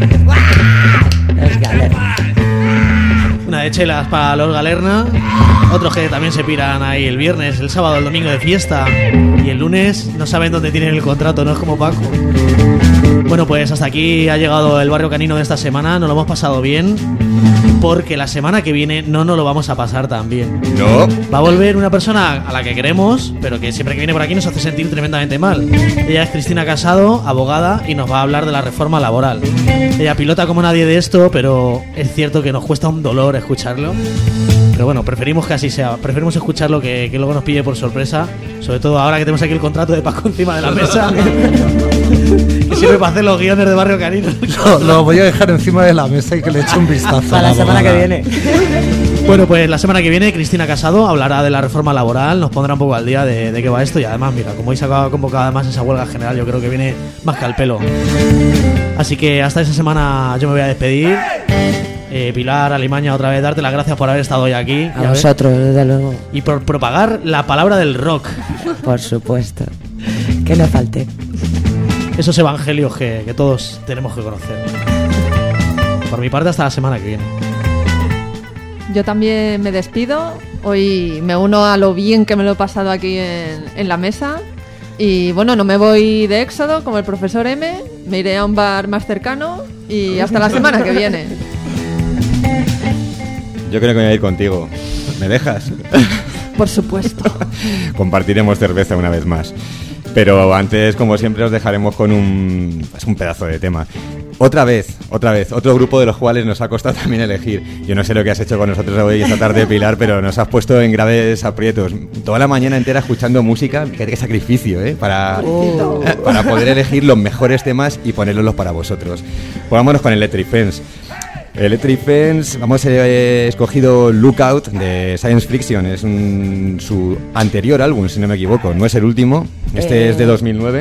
Una de chelas para los Galerna. Otros que también se piran ahí el viernes, el sábado, el domingo de fiesta. Y el lunes no saben dónde tienen el contrato, no es como Paco. Bueno, pues hasta aquí ha llegado el Barrio Canino de esta semana. Nos lo hemos pasado bien, porque la semana que viene no nos lo vamos a pasar tan bien. No. Va a volver una persona a la que queremos, pero que siempre que viene por aquí nos hace sentir tremendamente mal. Ella es Cristina Casado, abogada, y nos va a hablar de la reforma laboral. Ella pilota como nadie de esto, pero es cierto que nos cuesta un dolor escucharlo. Pero bueno, preferimos que así sea. Preferimos escucharlo que luego nos pille por sorpresa. Sobre todo ahora que tenemos aquí el contrato de Paco encima de la mesa. Que sirve para hacer los guiones de Barrio Canino. Lo voy a dejar encima de la mesa y que le eche un vistazo. Para la semana que viene. Bueno, pues la semana que viene Cristina Casado hablará de la reforma laboral, nos pondrá un poco al día de qué va esto y además, mira, como hoy se acaba convocada además esa huelga general, yo creo que viene más que al pelo. Así que hasta esa semana yo me voy a despedir. Pilar, Alimaña, otra vez darte las gracias por haber estado hoy aquí. A vosotros, desde luego. Y por propagar la palabra del rock. Por supuesto. Que no falte. Esos evangelios que todos tenemos que conocer. Por mi parte, hasta la semana que viene. Yo también me despido. Hoy me uno a lo bien que me lo he pasado aquí en la mesa. Y bueno, no me voy de éxodo como el profesor M. Me iré a un bar más cercano. Y hasta la semana que viene. Yo creo que me voy a ir contigo. ¿Me dejas? Por supuesto. Compartiremos cerveza una vez más. Pero antes, como siempre, os dejaremos con un pedazo de tema. Otra vez, otro grupo de los cuales nos ha costado también elegir. Yo no sé lo que has hecho con nosotros hoy esta tarde, Pilar, pero nos has puesto en graves aprietos. Toda la mañana entera escuchando música, qué sacrificio, ¿eh? Para poder elegir los mejores temas y ponerlos para vosotros. Pues vámonos con Electric Fence. Electric Fence, hemos escogido Lookout de Science Friction, es su anterior álbum, si no me equivoco, no es el último, este es de 2009.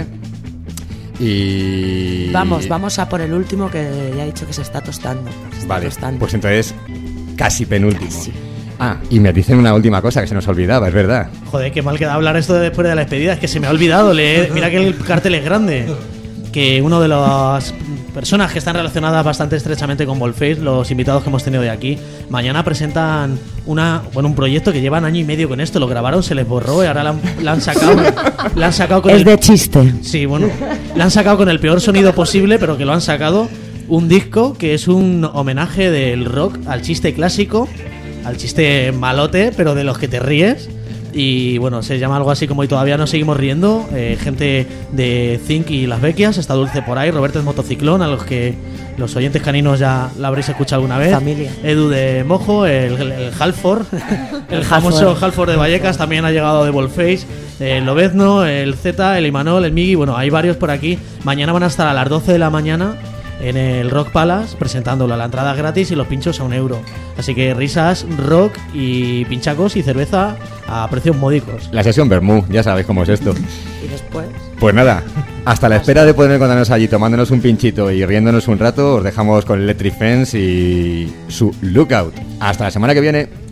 Y... Vamos a por el último que ya he dicho que se está tostando. Vale, pues entonces casi penúltimo. Casi. Ah, y me dicen una última cosa que se nos olvidaba, es verdad. Joder, qué mal queda hablar esto de después de la despedida, es que se me ha olvidado leer, mira que el cartel es grande. Que uno de las personas que están relacionadas bastante estrechamente con Volface, los invitados que hemos tenido de aquí, mañana presentan un proyecto que llevan año y medio con esto, lo grabaron, se les borró y ahora la han sacado con de chiste. Sí, bueno, la han sacado con el peor sonido posible, pero que lo han sacado, un disco que es un homenaje del rock al chiste clásico, al chiste malote, pero de los que te ríes. Y bueno, se llama algo así como Y todavía nos seguimos riendo. Gente de Zinc y Las Bequias, está Dulce por ahí, Roberto es Motociclón, a los que los oyentes caninos ya la habréis escuchado alguna vez. Familia. Edu de Mojo, el Halford, el famoso Halford de Vallecas, también ha llegado de Volface, el Lobezno, el Z, el Imanol, el Migi, bueno, hay varios por aquí. Mañana van a estar a las 12 de la mañana en el Rock Palace presentándolo, a la entrada gratis y los pinchos a €1. Así que risas, rock y pinchacos y cerveza a precios módicos. La sesión Bermú, ya sabéis cómo es esto. Y después... Pues nada, hasta la espera de poder encontrarnos allí tomándonos un pinchito y riéndonos un rato, os dejamos con Electric Fence y su Lookout. Hasta la semana que viene.